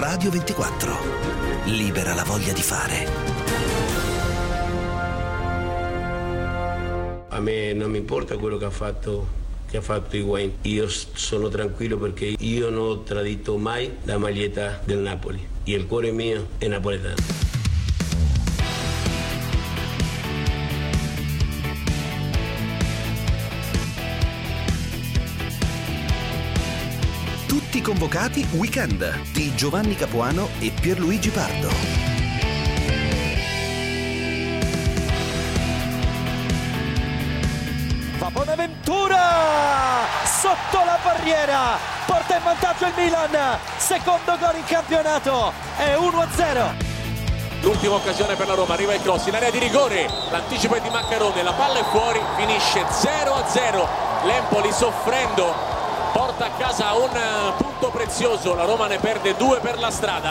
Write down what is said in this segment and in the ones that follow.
Radio 24. Libera la voglia di fare. A me non mi importa quello che ha fatto Higuaín. Io sono tranquillo perché io non ho tradito mai la maglietta del Napoli e il cuore mio è napoletano. Tutti convocati Weekend di Giovanni Capuano e Pierluigi Pardo. Va Bonaventura sotto la barriera, porta in vantaggio il Milan, secondo gol in campionato, è 1-0. L'ultima occasione per la Roma, arriva il cross in area di rigore, l'anticipo è di Maccarone, la palla è fuori, finisce 0-0, l'Empoli soffrendo porta a casa un punto prezioso, la Roma ne perde 2 per la strada.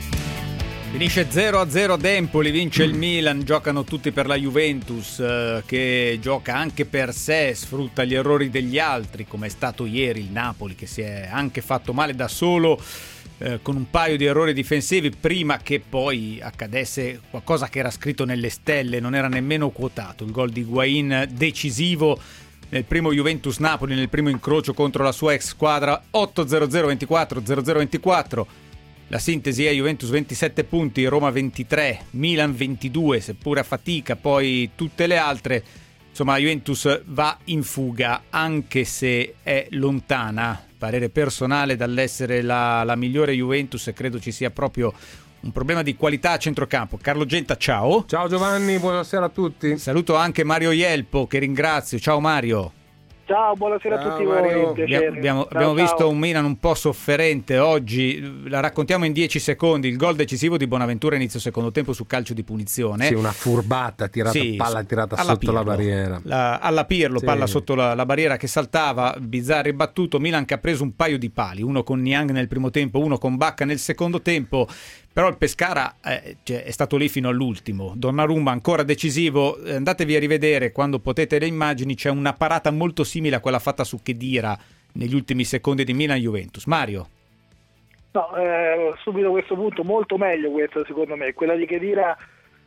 Finisce 0-0 ad Empoli, vince il Milan, giocano tutti per la Juventus che gioca anche per sé, sfrutta gli errori degli altri, come è stato ieri il Napoli che si è anche fatto male da solo con un paio di errori difensivi prima che poi accadesse qualcosa che era scritto nelle stelle, non era nemmeno quotato, il gol di Higuaín decisivo nel primo Juventus-Napoli, nel primo incrocio contro la sua ex squadra. 8-0-0-24, 0-0-24. La sintesi è Juventus 27 punti, Roma 23, Milan 22, seppure a fatica, poi tutte le altre. Insomma, Juventus va in fuga, anche se è lontana, parere personale, dall'essere la migliore Juventus, e credo ci sia proprio un problema di qualità a centrocampo. Carlo Genta, ciao. Ciao Giovanni, buonasera a tutti. Saluto anche Mario Ielpo, che ringrazio. Ciao Mario. Ciao, buonasera a tutti voi. Abbiamo visto un Milan un po' sofferente oggi, la raccontiamo in 10 secondi. Il gol decisivo di Bonaventura inizio secondo tempo su calcio di punizione. Sì, una furbata, palla tirata sotto Pirlo, la barriera. Alla Pirlo, sì. Palla sotto la barriera che saltava, Bizzarri battuto, Milan che ha preso un paio di pali, uno con Niang nel primo tempo, uno con Bacca nel secondo tempo. Però il Pescara è stato lì fino all'ultimo. Donnarumma ancora decisivo. Andatevi a rivedere quando potete le immagini, c'è una parata molto simile a quella fatta su Khedira negli ultimi secondi di Milan-Juventus. Mario? No, subito a questo punto molto meglio questa secondo me. Quella di Khedira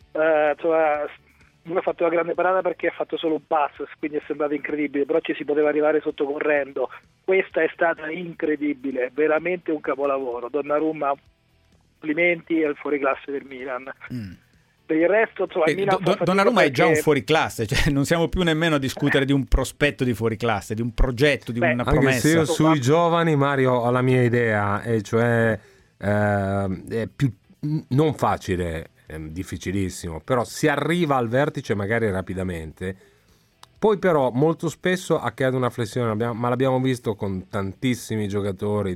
non ha fatto una grande parata perché ha fatto solo un pass, quindi è sembrato incredibile, però ci si poteva arrivare sottocorrendo. Questa è stata incredibile, veramente un capolavoro. Donnarumma, complimenti al fuoriclasse del Milan. Per il resto Donnarumma è già un fuoriclasse, cioè non siamo più nemmeno a discutere di un prospetto di fuoriclasse, di un progetto, di una promessa. Anche se io sui giovani, Mario, ho la mia idea, e cioè è più non facile, è difficilissimo, però si arriva al vertice magari rapidamente, poi però molto spesso accade una flessione, ma l'abbiamo visto con tantissimi giocatori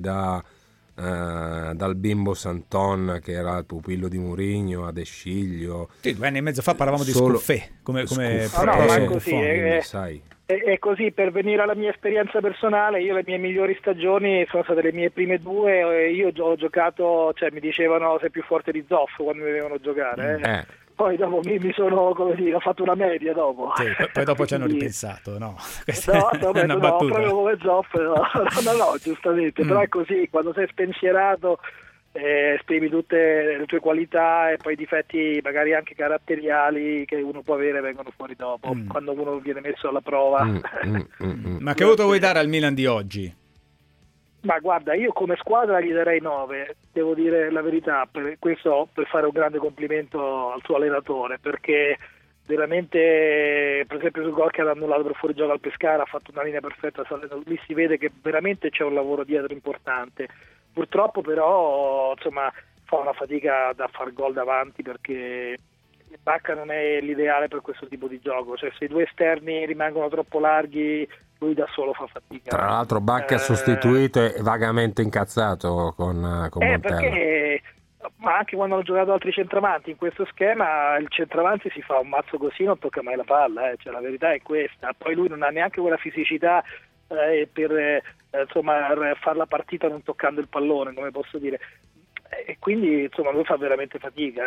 dal bimbo Santon che era il pupillo di Mourinho ad Esciglio. Sì, 2 anni e mezzo fa parlavamo di Scuffè come ma è così, sai. È così. Per venire alla mia esperienza personale, io le mie migliori stagioni sono state le mie prime 2, io ho giocato, cioè mi dicevano sei più forte di Zoff quando mi venivano a giocare. Poi dopo mi sono, come dire, ho fatto una media dopo. Sì, poi dopo ci hanno ripensato, no? È una battuta. Proprio come Zoff, no, giustamente, però è così, quando sei spensierato esprimi tutte le tue qualità e poi i difetti magari anche caratteriali che uno può avere vengono fuori dopo, quando uno viene messo alla prova. Ma che voto vuoi dare al Milan di oggi? Ma guarda, io come squadra gli darei 9, devo dire la verità, per questo per fare un grande complimento al suo allenatore, perché veramente, per esempio sul gol che ha annullato per fuorigioco al Pescara, ha fatto una linea perfetta, lì si vede che veramente c'è un lavoro dietro importante. Purtroppo però insomma fa una fatica da far gol davanti, perché Bacca non è l'ideale per questo tipo di gioco, cioè se i due esterni rimangono troppo larghi lui da solo fa fatica. Tra l'altro Bacca è sostituito e vagamente incazzato con Montella. Perché ma anche quando hanno giocato altri centravanti in questo schema, il centravanti si fa un mazzo così, non tocca mai la palla, cioè la verità è questa. Poi lui non ha neanche quella fisicità per fare la partita non toccando il pallone, come posso dire, e quindi insomma lui fa veramente fatica,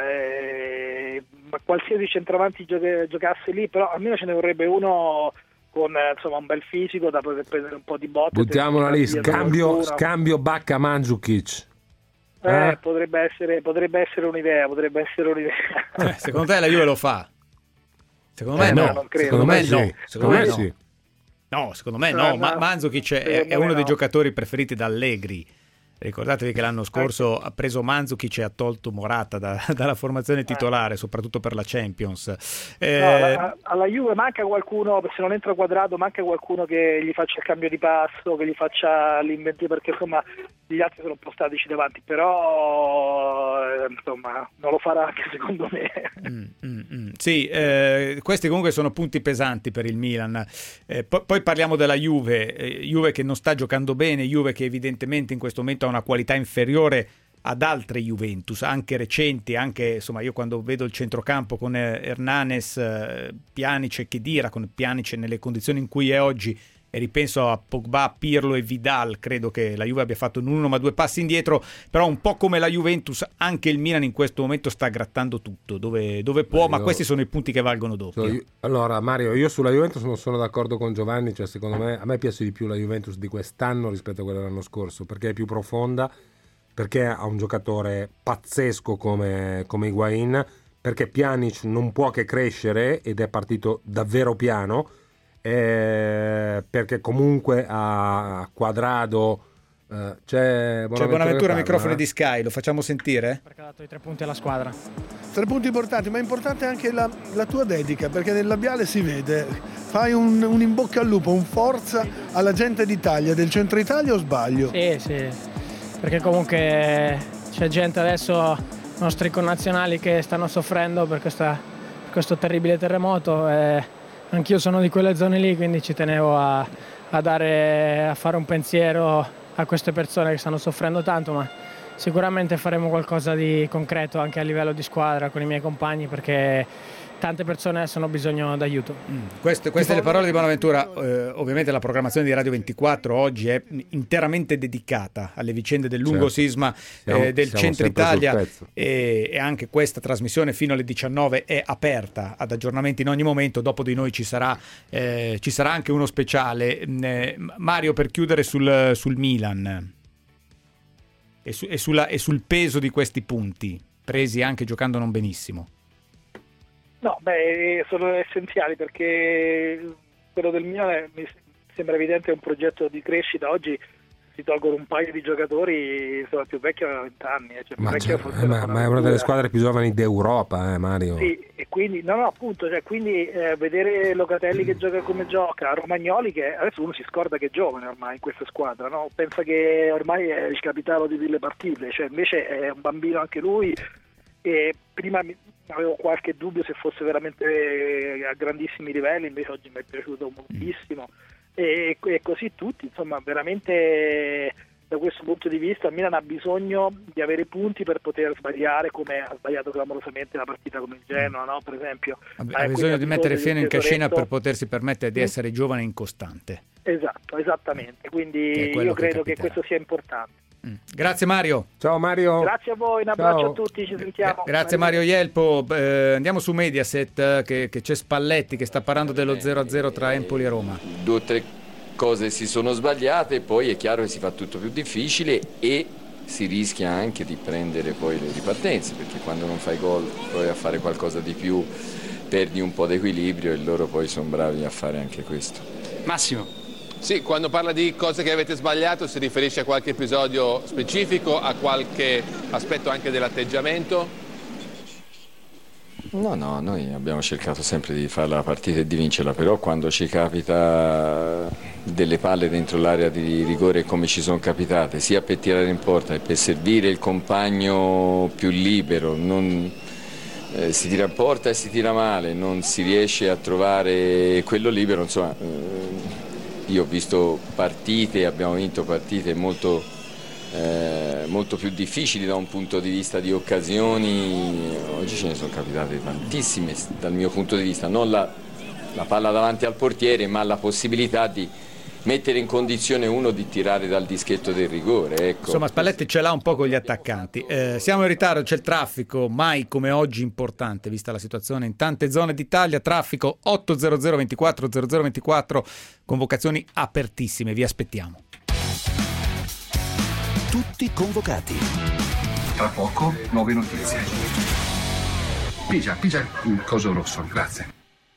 ma qualsiasi centravanti giocasse lì, però almeno ce ne vorrebbe uno con un bel fisico da poter prendere un po' di botte. Buttiamola lì, scambio Bacca Mandzukic. Potrebbe essere un'idea. Secondo te la Juve lo fa? Secondo me no. Non credo. Secondo me no. sì. Secondo me Secondo me no. sì. No, secondo me no. Mandzukic è uno dei giocatori preferiti da Allegri. Ricordatevi che l'anno scorso ha preso Mandzukic e ha tolto Morata dalla formazione titolare, soprattutto per la Champions. Alla Juve manca qualcuno, se non entra Quadrado, manca qualcuno che gli faccia il cambio di passo, che gli faccia l'inventio, perché insomma gli altri sono un po' statici davanti, però insomma non lo farà anche secondo me. Sì, questi comunque sono punti pesanti per il Milan. Poi parliamo della Juve che non sta giocando bene, Juve che evidentemente in questo momento ha una qualità inferiore ad altre Juventus, anche recenti, anche insomma io quando vedo il centrocampo con Hernanes, Pjanic e Khedira, con Pjanic nelle condizioni in cui è oggi, e ripenso a Pogba, Pirlo e Vidal, credo che la Juve abbia fatto non uno ma due passi indietro, però un po' come la Juventus anche il Milan in questo momento sta grattando tutto dove può, ma questi sono i punti che valgono dopo. Allora Mario, io sulla Juventus non sono d'accordo con Giovanni, cioè secondo me a me piace di più la Juventus di quest'anno rispetto a quella dell'anno scorso, perché è più profonda, perché ha un giocatore pazzesco come Higuain, perché Pjanic non può che crescere ed è partito davvero piano, perché comunque a Quadrado c'è Bonaventura microfoni di Sky, lo facciamo sentire? Perché ha dato i 3 punti alla squadra. 3 punti importanti, ma è importante anche la tua dedica, perché nel labiale si vede. Fai un in bocca al lupo, un forza alla gente d'Italia, del centro Italia, o sbaglio? Sì, perché comunque c'è gente adesso, nostri connazionali, che stanno soffrendo per questo terribile terremoto, e anch'io sono di quelle zone lì, quindi ci tenevo a fare un pensiero a queste persone che stanno soffrendo tanto, ma sicuramente faremo qualcosa di concreto anche a livello di squadra con i miei compagni, perché tante persone adesso hanno bisogno d'aiuto. Queste le parole di Bonaventura. Ovviamente la programmazione di Radio 24 oggi è interamente dedicata alle vicende del lungo sisma del centro Italia, e anche questa trasmissione fino alle 19 è aperta ad aggiornamenti in ogni momento. Dopo di noi ci sarà anche uno speciale. Mario, per chiudere sul Milan e sul peso di questi punti presi anche giocando non benissimo. No, sono essenziali, perché quello del Milan mi sembra evidente, è un progetto di crescita. Oggi si tolgono un paio di giocatori, insomma, più vecchi aveva 20 anni. Ma è una delle squadre più giovani d'Europa, Mario. Sì, e quindi, appunto, quindi vedere Locatelli che gioca come gioca, Romagnoli, che adesso uno si scorda che è giovane ormai in questa squadra, no? Pensa che ormai è il capitano di mille partite, invece è un bambino anche lui, e prima avevo qualche dubbio se fosse veramente a grandissimi livelli, invece oggi mi è piaciuto moltissimo, e così tutti, insomma, veramente da questo punto di vista il Milan ha bisogno di avere punti per poter sbagliare, come ha sbagliato clamorosamente la partita con il Genoa, no? Per esempio ha bisogno di mettere fieno in cascina per potersi permettere di essere giovane e incostante. Esatto, esattamente, quindi io credo che questo sia importante. Grazie Mario. Ciao Mario. Grazie a voi, un abbraccio a tutti, ci sentiamo. Grazie Mario Ielpo. Andiamo su Mediaset, che c'è Spalletti che sta parlando dello 0-0 tra Empoli e Roma. 2 o 3 cose si sono sbagliate, poi è chiaro che si fa tutto più difficile e si rischia anche di prendere poi le ripartenze, perché quando non fai gol provi a fare qualcosa di più, perdi un po' d'equilibrio, e loro poi sono bravi a fare anche questo. Massimo. Sì, quando parla di cose che avete sbagliato si riferisce a qualche episodio specifico, a qualche aspetto anche dell'atteggiamento? No, noi abbiamo cercato sempre di fare la partita e di vincerla, però quando ci capita delle palle dentro l'area di rigore come ci sono capitate, sia per tirare in porta e per servire il compagno più libero, si tira in porta e si tira male, non si riesce a trovare quello libero, insomma. Io ho visto partite, abbiamo vinto partite molto più difficili da un punto di vista di occasioni. Oggi ce ne sono capitate tantissime dal mio punto di vista, non la palla davanti al portiere, ma la possibilità di mettere in condizione uno di tirare dal dischetto del rigore, ecco. Insomma, Spalletti ce l'ha un po' con gli attaccanti. Siamo in ritardo, c'è il traffico, mai come oggi importante vista la situazione in tante zone d'Italia. Traffico 800 24 0024, convocazioni apertissime, vi aspettiamo. Tutti convocati. Tra poco nuove notizie. Pigia il coso rosso, grazie.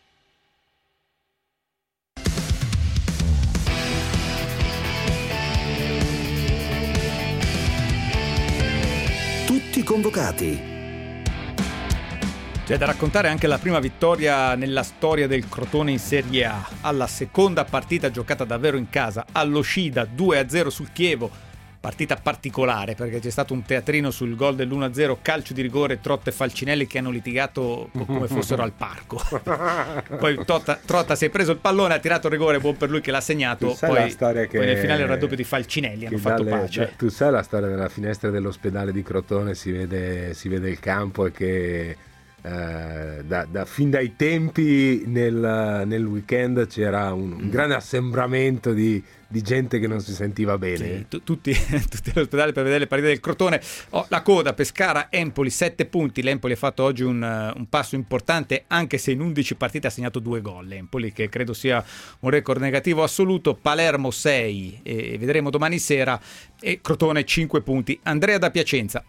Tutti convocati. C'è da raccontare anche la prima vittoria nella storia del Crotone in Serie A. Alla seconda partita giocata davvero in casa, allo Scida 2-0 sul Chievo. Partita particolare perché c'è stato un teatrino sul gol dell'1-0, calcio di rigore, Trotta e Falcinelli che hanno litigato come fossero al parco. Poi Trotta si è preso il pallone, ha tirato il rigore, buon per lui che l'ha segnato. Poi nel finale il raddoppio di Falcinelli, hanno fatto pace. Tu sai la storia della finestra dell'ospedale di Crotone, si vede il campo e che fin dai tempi nel weekend c'era un grande assembramento di gente che non si sentiva bene. Sì, tutti all'ospedale per vedere le partite del Crotone. La coda, Pescara, Empoli 7 punti. L'Empoli ha fatto oggi un passo importante, anche se in 11 partite ha segnato 2 gol. L'Empoli, che credo sia un record negativo assoluto. Palermo 6 e vedremo domani sera, e Crotone 5 punti. Andrea da Piacenza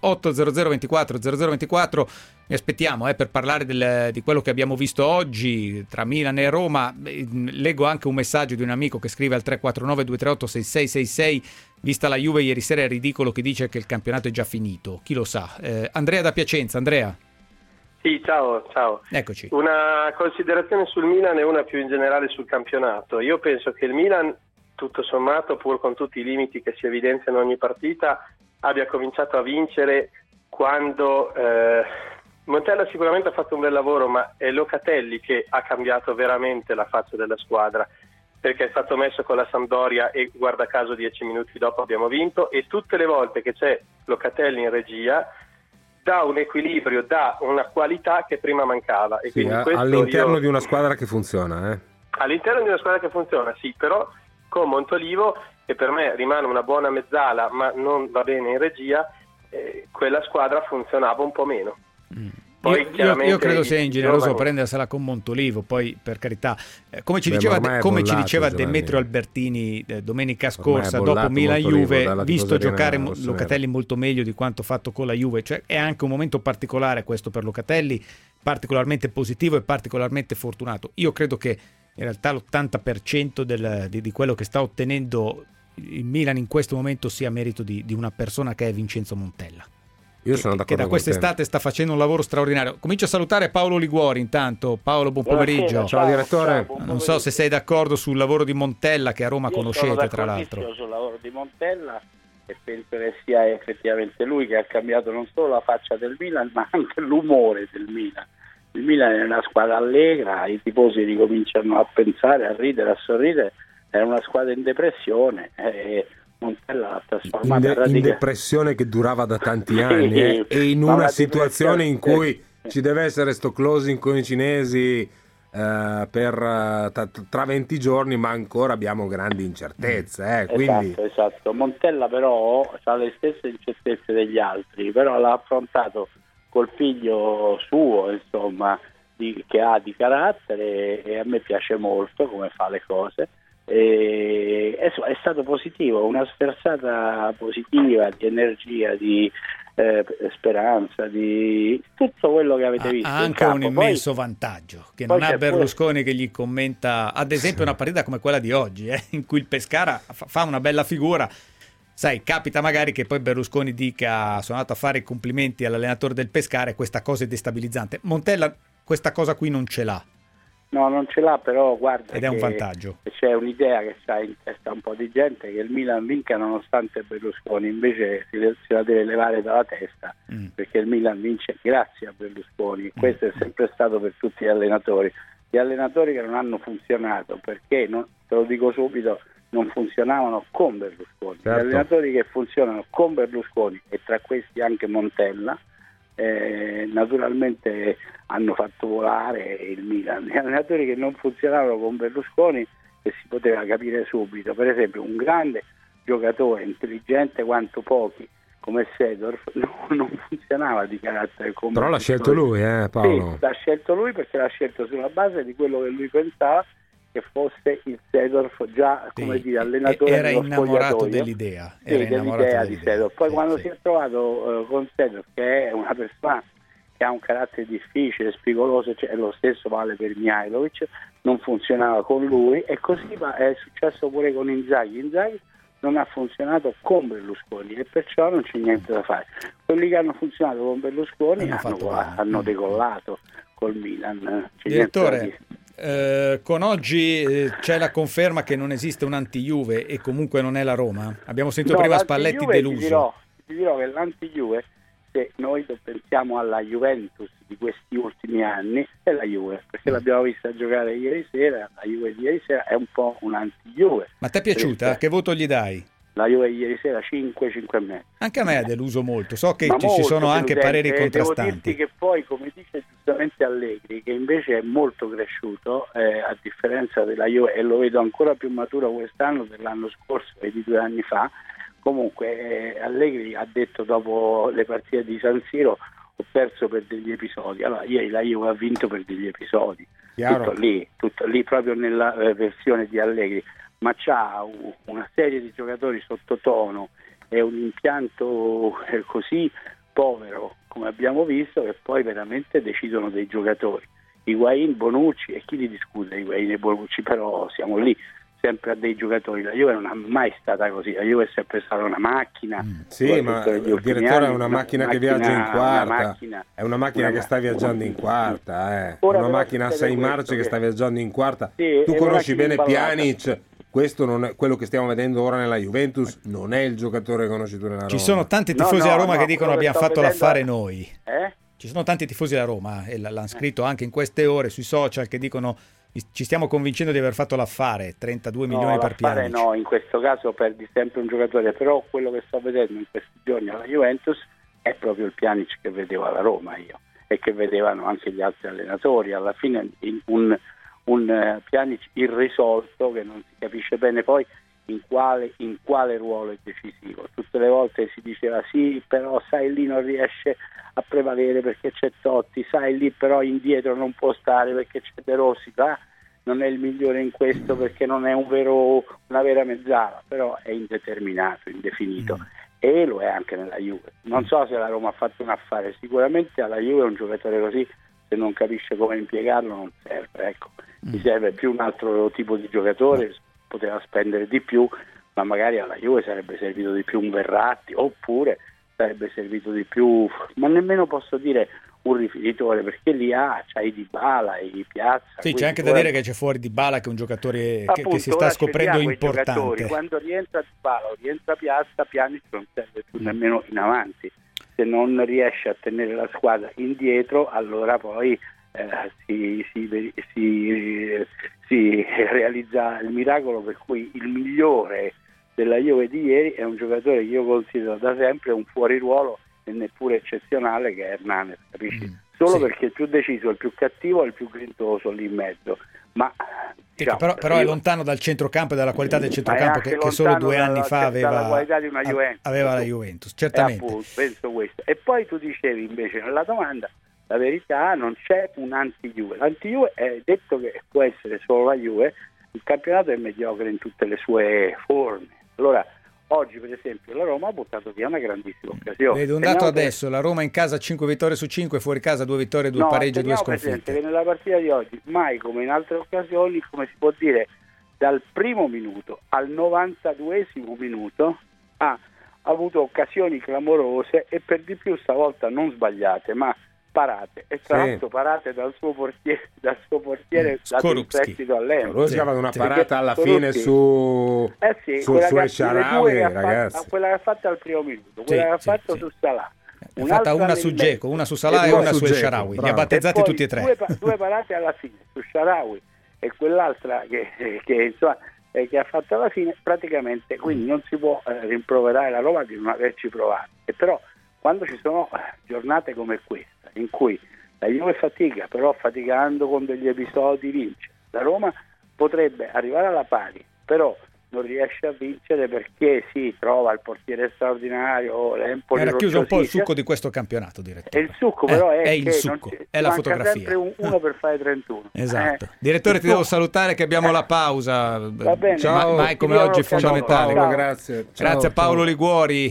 80024 mi aspettiamo per parlare di quello che abbiamo visto oggi tra Milan e Roma. Leggo anche un messaggio di un amico che scrive al 349 238 6666: vista la Juve ieri sera è ridicolo chi dice che il campionato è già finito, chi lo sa. Andrea da Piacenza. Andrea. Sì, ciao. Eccoci. Una considerazione sul Milan e una più in generale sul campionato. Io penso che il Milan, tutto sommato, pur con tutti i limiti che si evidenziano ogni partita, abbia cominciato a vincere quando Montella sicuramente ha fatto un bel lavoro, ma è Locatelli che ha cambiato veramente la faccia della squadra, perché è stato messo con la Sampdoria e guarda caso 10 minuti dopo abbiamo vinto, e tutte le volte che c'è Locatelli in regia dà un equilibrio, dà una qualità che prima mancava. E sì, all'interno di una squadra che funziona. All'interno di una squadra che funziona, sì, però con Montolivo, che per me rimane una buona mezzala ma non va bene in regia, quella squadra funzionava un po' meno. Poi, io credo sia ingeneroso prendersela con Montolivo, poi per carità, come ci diceva Demetrio Albertini domenica scorsa dopo Milan-Juve, visto giocare Locatelli molto meglio di quanto fatto con la Juve, cioè è anche un momento particolare questo per Locatelli, particolarmente positivo e particolarmente fortunato. Io credo che in realtà l'80% di quello che sta ottenendo il Milan in questo momento sia merito di una persona che è Vincenzo Montella. Io sono d'accordo, che da quest'estate sta facendo un lavoro straordinario. Comincio a salutare Paolo Liguori intanto. Paolo, buon pomeriggio. Ciao direttore. Non so se sei d'accordo sul lavoro di Montella, che a Roma conoscete tra l'altro. Io sul lavoro di Montella e penso che sia effettivamente lui che ha cambiato non solo la faccia del Milan ma anche l'umore del Milan. Il Milan è una squadra allegra, i tifosi ricominciano a pensare, a ridere, a sorridere, è una squadra in depressione. Montella l'ha trasformata in depressione che durava da tanti anni e in una situazione in cui ci deve essere sto closing con i cinesi tra 20 giorni, ma ancora abbiamo grandi incertezze. Quindi... Esatto. Montella però ha le stesse incertezze degli altri, però l'ha affrontato col figlio suo, insomma, che ha di carattere, e a me piace molto come fa le cose. È stato positivo, una sferzata positiva di energia, di speranza, di tutto quello che avete visto. Ha anche un immenso vantaggio che non ha Berlusconi che gli commenta, ad esempio, una partita come quella di oggi, in cui il Pescara fa una bella figura. Sai, capita magari che poi Berlusconi dica: sono andato a fare i complimenti all'allenatore del Pescara, e questa cosa è destabilizzante. Montella questa cosa qui non ce l'ha. No, non ce l'ha, però guarda, ed è un vantaggio. C'è un'idea che sta in testa un po' di gente, che il Milan vinca nonostante Berlusconi, invece si la deve levare dalla testa, perché il Milan vince grazie a Berlusconi. Questo è sempre stato per tutti gli allenatori che non hanno funzionato, perché te lo dico subito, non funzionavano con Berlusconi. Certo. Gli allenatori che funzionano con Berlusconi, e tra questi anche Montella, naturalmente hanno fatto volare il Milan. Gli allenatori che non funzionavano con Berlusconi, che si poteva capire subito, per esempio un grande giocatore intelligente quanto pochi come Seedorf non funzionava di carattere come però l'ha scelto lui, Paolo. Sì, l'ha scelto lui perché l'ha scelto sulla base di quello che lui pensava, che fosse il Seedorf già come dire allenatore era dello innamorato spogliatoio. dell'idea, Dell'idea di Seedorf. Poi quando si è trovato con Seedorf, che è una persona che ha un carattere difficile, spigoloso, cioè, lo stesso vale per Mihajlovic, non funzionava con lui, e così è successo pure con Inzaghi non ha funzionato con Berlusconi e perciò non c'è niente da fare. Quelli che hanno funzionato con Berlusconi hanno decollato col Milan. Direttore, con oggi c'è la conferma che non esiste un anti-Juve e comunque non è la Roma? Abbiamo sentito prima Spalletti deluso. Ti dirò che l'anti-Juve, se noi pensiamo alla Juventus di questi ultimi anni, è la Juve, perché l'abbiamo vista giocare ieri sera. La Juve di ieri sera è un po' un anti-Juve. Ma ti è piaciuta? Che voto gli dai? La Juve ieri sera 5,5. Anche a me ha deluso molto, so che ci sono anche pareri contrastanti. Devo dirti che poi, come dice giustamente Allegri, che invece è molto cresciuto, a differenza della Juve, e lo vedo ancora più maturo quest'anno dell'anno scorso e di 2 anni fa. Comunque Allegri ha detto dopo le partite di San Siro: ho perso per degli episodi. Allora ieri la Juve ha vinto per degli episodi, tutto lì proprio nella versione di Allegri, ma c'ha una serie di giocatori sottotono e un impianto così povero, come abbiamo visto, che poi veramente decidono dei giocatori. Higuain, Bonucci, e chi li discute Higuain e Bonucci, però siamo lì sempre a dei giocatori. La Juve non è mai stata così, la Juve è sempre stata una macchina. Sì, ma il direttore è una macchina che viaggia in quarta, è una macchina che sta viaggiando in quarta, una macchina a 6 marce che sta viaggiando in quarta. Sì, tu conosci bene Pjanic, questo non è quello che stiamo vedendo ora nella Juventus, non è il giocatore che conosci tu nella Roma. Ci sono tanti tifosi a Roma che dicono abbiamo fatto l'affare noi. Ci sono tanti tifosi da Roma, e l'hanno scritto anche in queste ore sui social, che dicono ci stiamo convincendo di aver fatto l'affare, 32 milioni per Pjanic. No, in questo caso perdi sempre un giocatore, però quello che sto vedendo in questi giorni alla Juventus è proprio il Pjanic che vedevo alla Roma io, e che vedevano anche gli altri allenatori. Alla fine un Pjanic irrisolto, che non si capisce bene poi in quale ruolo è decisivo. Tutte le volte si diceva sì, però sai lì non riesce a prevalere perché c'è Totti, sai lì però indietro non può stare perché c'è De Rossi, non è il migliore in questo perché non è una vera mezzala, però è indeterminato, indefinito, e lo è anche nella Juve. Non so se la Roma ha fatto un affare, sicuramente alla Juve un giocatore così, se non capisce come impiegarlo, non serve, ecco. Gli serve più un altro tipo di giocatore, poteva spendere di più, ma magari alla Juve sarebbe servito di più un Verratti, oppure sarebbe servito di più, ma nemmeno posso dire un rifinitore, perché lì c'hai Dybala e Piazza. Sì, c'è anche da dire che c'è fuori Dybala, che è un giocatore che si sta scoprendo importante. Quando rientra Dybala o rientra Piazza, Pjanic non serve più nemmeno in avanti. Se non riesce a tenere la squadra indietro, allora poi si realizza il miracolo per cui il migliore della Juve di ieri è un giocatore che io considero da sempre un fuoriruolo e neppure eccezionale, che è Hernanes, capisci? Solo perché il più deciso, il più cattivo e il più grintoso lì in mezzo, ma diciamo, però è lontano dal centrocampo e dalla qualità del centrocampo che solo 2 anni fa aveva la Juventus, certamente. Appunto, penso questo. E poi tu dicevi invece nella domanda, la verità, non c'è un anti-Juve. L'anti-Juve è detto che può essere solo la Juve, il campionato è mediocre in tutte le sue forme. Allora, oggi per esempio la Roma ha buttato via una grandissima occasione. Vedo un dato adesso, la Roma in casa 5 vittorie su 5, fuori casa 2 vittorie, 2 pareggi e 2 sconfitte. Che nella partita di oggi, mai come in altre occasioni, come si può dire, dal primo minuto al 92esimo minuto ha avuto occasioni clamorose, e per di più stavolta non sbagliate, ma parate, e tra l'altro parate dal suo portiere dato in prestito all'Empoli. Lui si ha una parata alla fine su Shaarawy, ragazzi. Quella che ha fatto al primo minuto, quella che ha fatto su Salah. Ha fatta una su Dzeko, una su Salah e una su Shaarawy. Li ha battezzati tutti e tre. Due parate alla fine su Shaarawy e quell'altra che ha fatto alla fine, praticamente. Quindi non si può rimproverare la Roma di non averci provato. E però quando ci sono giornate come questa, in cui la Juve fatica, però faticando con degli episodi vince, la Roma potrebbe arrivare alla pari, però non riesce a vincere perché si trova il portiere straordinario, l'Empoli era chiuso un po' il succo di questo campionato, direttore. E il succo però è il che succo, è la fotografia. Sempre uno per fare 31. Esatto. Direttore, ti devo salutare che abbiamo la pausa. Va bene. Ciao. Mai come oggi è fondamentale. Paolo, grazie. Grazie a Paolo Liguori.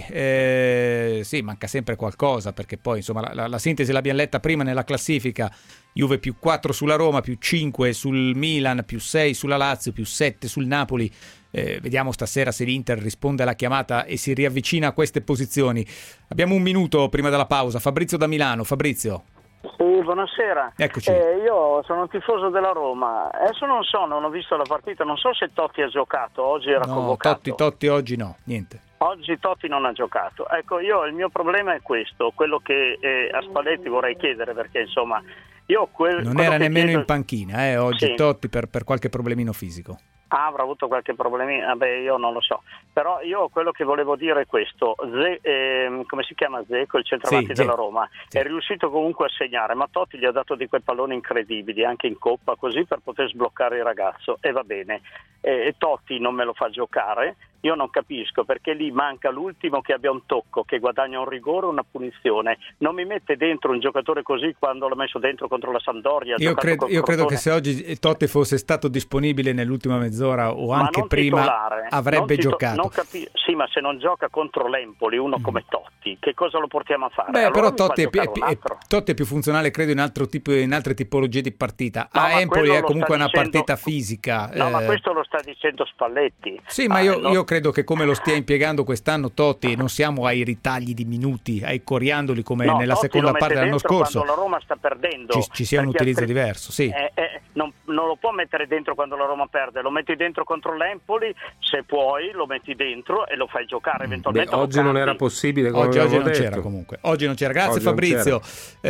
Sì, manca sempre qualcosa, perché poi insomma la sintesi l'abbiamo letta prima nella classifica. Juve più 4 sulla Roma, più 5 sul Milan, più 6 sulla Lazio, più 7 sul Napoli. Vediamo stasera se l'Inter risponde alla chiamata e si riavvicina a queste posizioni. Abbiamo un minuto prima della pausa. Fabrizio da Milano. Fabrizio. Sì, buonasera. Eccoci. Io sono un tifoso della Roma. Adesso non ho visto la partita, non so se Totti ha giocato, oggi era convocato. Totti oggi no, niente. Oggi Totti non ha giocato. Ecco, il mio problema è questo, quello che a Spalletti vorrei chiedere, perché insomma non era nemmeno in panchina oggi, sì. Totti per qualche problemino fisico. Avrà avuto qualche problemino, io non lo so, però io quello che volevo dire è questo: come si chiama Dzeko, il centravanti della Roma, è riuscito comunque a segnare, ma Totti gli ha dato di quei palloni incredibili anche in Coppa, così per poter sbloccare il ragazzo, e va bene. Totti non me lo fa giocare, io non capisco perché lì manca l'ultimo che abbia un tocco, che guadagna un rigore o una punizione. Non mi mette dentro un giocatore così quando l'ho messo dentro contro la Sampdoria. Io credo che se oggi Totti fosse stato disponibile nell'ultima mezz'ora o anche prima titolare, avrebbe giocato. Sì, ma se non gioca contro l'Empoli uno come Totti, che cosa lo portiamo a fare? Beh, allora però Totti è più funzionale, credo, in altre tipologie di partita. A Empoli è comunque una partita fisica. No, ma questo lo sta dicendo Spalletti. Sì, ma io credo che come lo stia impiegando quest'anno Totti, non siamo ai ritagli di minuti, ai coriandoli come nella Totti seconda parte dell'anno scorso. Quando la Roma sta perdendo ci sia un utilizzo diverso, sì. Non lo può mettere dentro quando la Roma perde, lo metti dentro contro l'Empoli, se puoi lo metti dentro e lo fai giocare eventualmente. Oggi non era possibile, oggi non c'era comunque. Oggi non c'era. Grazie Fabrizio.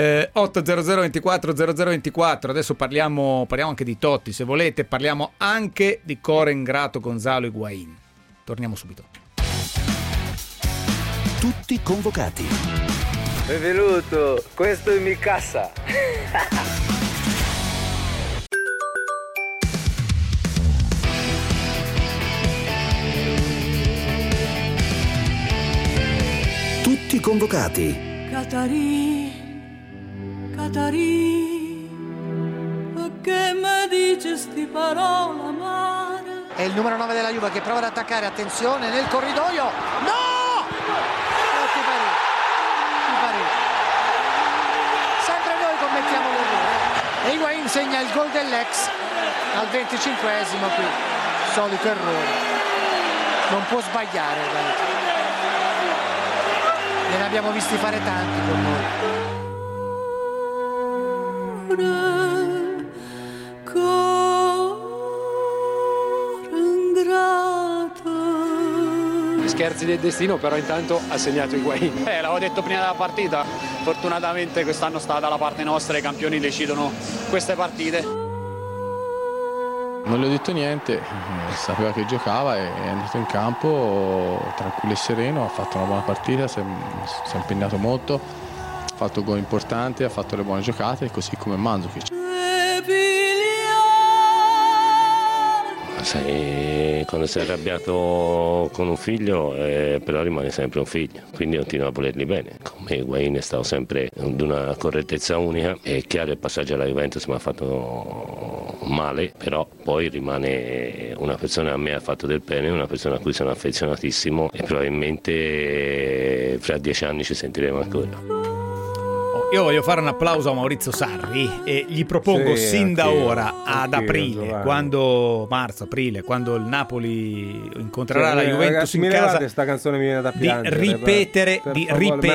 800 24 0024. Adesso parliamo anche di Totti, se volete, parliamo anche di Coren, Grato, Gonzalo e Higuaín. Torniamo subito. Tutti convocati. Benvenuto, questo è mi casa. Tutti convocati. Catari, che mi dice sti parole amare? È il numero 9 della Juve che prova ad attaccare, attenzione nel corridoio, no! Ti pare. Sempre noi commettiamo l'errore. E Higuaín segna il gol dell'ex al 25esimo qui, solito errore. Non può sbagliare, ne abbiamo visti fare tanti con noi. Scherzi del destino, però intanto ha segnato Higuaín. L'avevo detto prima della partita, fortunatamente quest'anno sta dalla parte nostra, i campioni decidono queste partite. Non le ho detto niente, sapeva che giocava e è andato in campo tranquillo e sereno, ha fatto una buona partita, si è impegnato molto, ha fatto gol importanti, ha fatto le buone giocate, così come Mandzukic. Quando sei arrabbiato con un figlio, però rimane sempre un figlio, quindi continua a volerli bene. Come Higuaín è stato sempre di una correttezza unica. È chiaro il passaggio alla Juventus mi ha fatto male, però poi rimane una persona, a me ha fatto del bene, una persona a cui sono affezionatissimo e probabilmente fra 10 anni ci sentiremo ancora. Io voglio fare un applauso a Maurizio Sarri e gli propongo sin da ora, ad aprile, quando il Napoli incontrerà la Juventus, ragazzi, in casa, questa canzone mi viene da piangere, di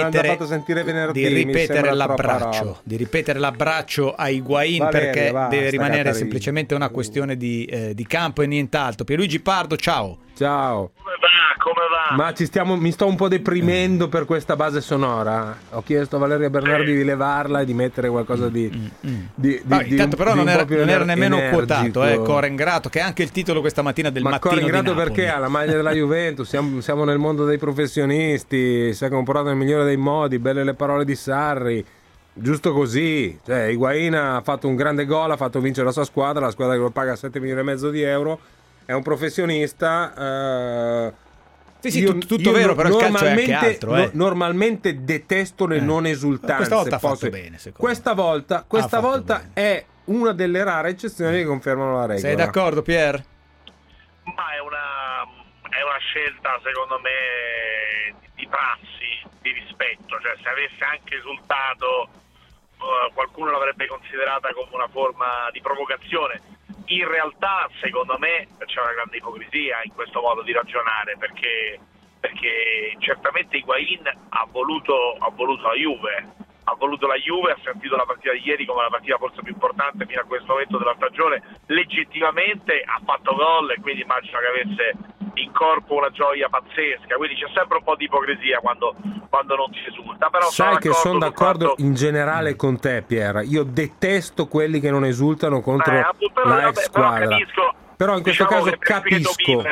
ripetere l'abbraccio a Higuaín, perché deve rimanere semplicemente una questione di campo e nient'altro. Pierluigi Pardo, ciao. Come va? Ma mi sto un po' deprimendo per questa base sonora. Ho chiesto a Valeria Bernardi di levarla e di mettere qualcosa di intanto però non era nemmeno quotato, Coren Grato, che è anche il titolo questa mattina del Mattino Coren Grato di Napoli. Perché ha la maglia della Juventus, siamo nel mondo dei professionisti, si è comportato nel migliore dei modi, belle le parole di Sarri, giusto così. Higuaín ha fatto un grande gol, ha fatto vincere la sua squadra, che lo paga 7,5 milioni di euro. è un professionista. Sì, tutto vero, però il calcio è anche altro. Normalmente detesto le non esultanze. Questa volta ha fatto bene, secondo me. Questa volta è una delle rare eccezioni che confermano la regola. Sei d'accordo, Pier? Ma è una scelta, secondo me, di prassi, di rispetto. Cioè, se avesse anche esultato, qualcuno l'avrebbe considerata come una forma di provocazione. In realtà, secondo me, c'è una grande ipocrisia in questo modo di ragionare, perché certamente Higuaín ha voluto la Juve, ha sentito la partita di ieri come la partita forse più importante fino a questo momento della stagione, legittimamente ha fatto gol e quindi immagino che avesse in corpo una gioia pazzesca, quindi c'è sempre un po' di ipocrisia quando non si esulta. Però sai che sono d'accordo in generale con te, Pier. Io detesto quelli che non esultano contro la ex squadra, però in questo caso capisco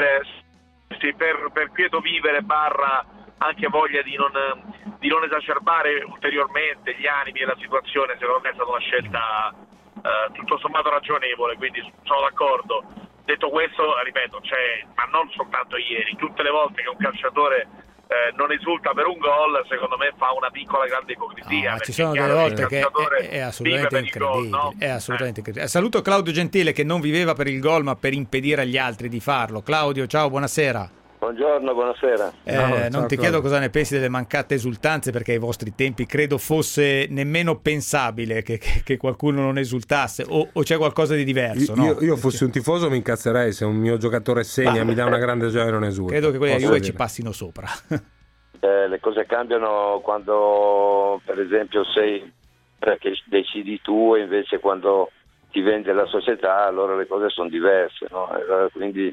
per quieto vivere barra anche voglia di non esacerbare ulteriormente gli animi e la situazione. Secondo me è stata una scelta tutto sommato ragionevole, quindi sono d'accordo. Detto questo, ripeto, ma non soltanto ieri, tutte le volte che un calciatore non esulta per un gol, secondo me fa una piccola grande ipocrisia. Ci sono delle volte che è assolutamente incredibile, no? È assolutamente incredibile. Saluto Claudio Gentile, che non viveva per il gol ma per impedire agli altri di farlo. Claudio, ciao, buonasera. Buongiorno, buonasera. Non ti chiedo cosa ne pensi delle mancate esultanze, perché ai vostri tempi credo fosse nemmeno pensabile che qualcuno non esultasse, o c'è qualcosa di diverso? Io fossi un tifoso mi incazzerei se un mio giocatore segna, mi dà una grande gioia e non esulta. Credo che quelli della Juve ci passino sopra. Le cose cambiano quando, per esempio, sei perché decidi tu, e invece quando ti vende la società, allora le cose sono diverse, no? Quindi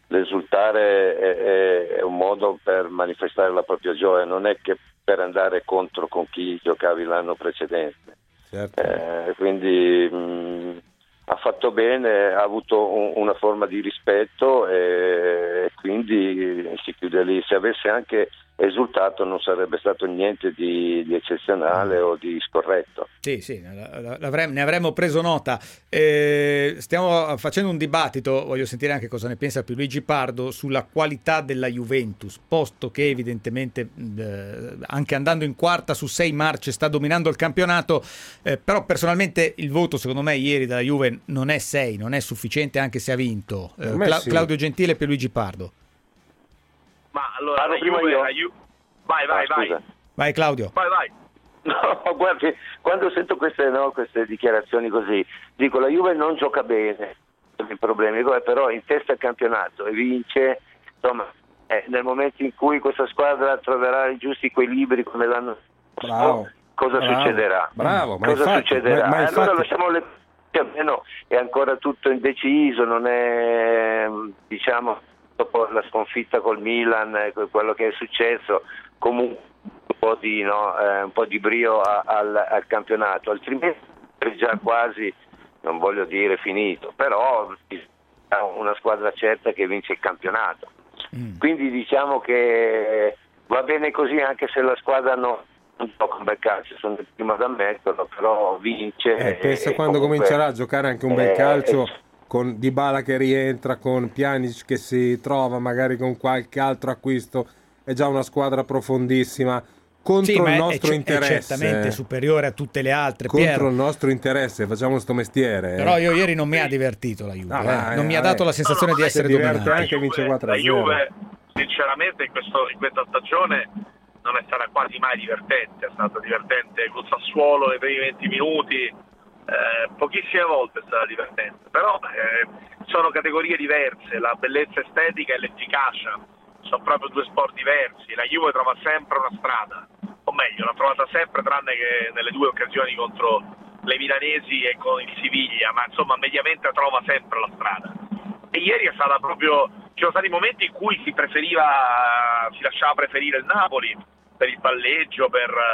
l'esultare è un modo per manifestare la propria gioia, non è che per andare contro con chi giocavi l'anno precedente. Certo. Quindi ha fatto bene, ha avuto una forma di rispetto e quindi si chiude lì. Se avesse anche esultato non sarebbe stato niente di eccezionale o di scorretto. Sì, ne avremmo preso nota. Stiamo facendo un dibattito, voglio sentire anche cosa ne pensa Pierluigi Pardo sulla qualità della Juventus, posto che evidentemente anche andando in quarta su 6 marce sta dominando il campionato, però personalmente il voto secondo me ieri della Juve non è 6, non è sufficiente anche se ha vinto. Sì. Claudio Gentile e Pierluigi Pardo. Ma allora vai. Vai Claudio. Vai. No, guardi, quando sento queste dichiarazioni così, dico la Juve non gioca bene, i problemi, però in testa al campionato e vince, insomma, nel momento in cui questa squadra troverà i giusti equilibri come l'anno scorso, cosa succederà? Succederà? Allora lasciamo le almeno è ancora tutto indeciso, non è, diciamo, dopo la sconfitta col Milan, quello che è successo, comunque un po' di brio al campionato, altrimenti è già quasi, non voglio dire finito, però è una squadra certa che vince il campionato. Quindi diciamo che va bene così, anche se la squadra non gioca un bel calcio, sono il primo ad ammetterlo, però vince. Pensa quando comincerà a giocare anche un bel calcio, con Dybala che rientra, con Pjanic che si trova magari con qualche altro acquisto, è già una squadra profondissima contro il nostro interesse. È certamente superiore a tutte le altre. Contro il nostro interesse, facciamo sto mestiere. Però io ieri non mi ha divertito la Juve, non mi ha dato la sensazione di essere dominante. Anche vince 4-0. La Juve, sinceramente, in questa stagione non è stata quasi mai divertente, è stata divertente col Sassuolo nei primi 20 minuti. Pochissime volte è stata divertente, però sono categorie diverse, la bellezza estetica e l'efficacia sono proprio due sport diversi. La Juve trova sempre una strada, o meglio, l'ha trovata sempre, tranne che nelle 2 occasioni contro le milanesi e con il Siviglia, ma insomma mediamente trova sempre la strada. E ieri è stata proprio, ci sono stati momenti in cui si lasciava preferire il Napoli per il palleggio,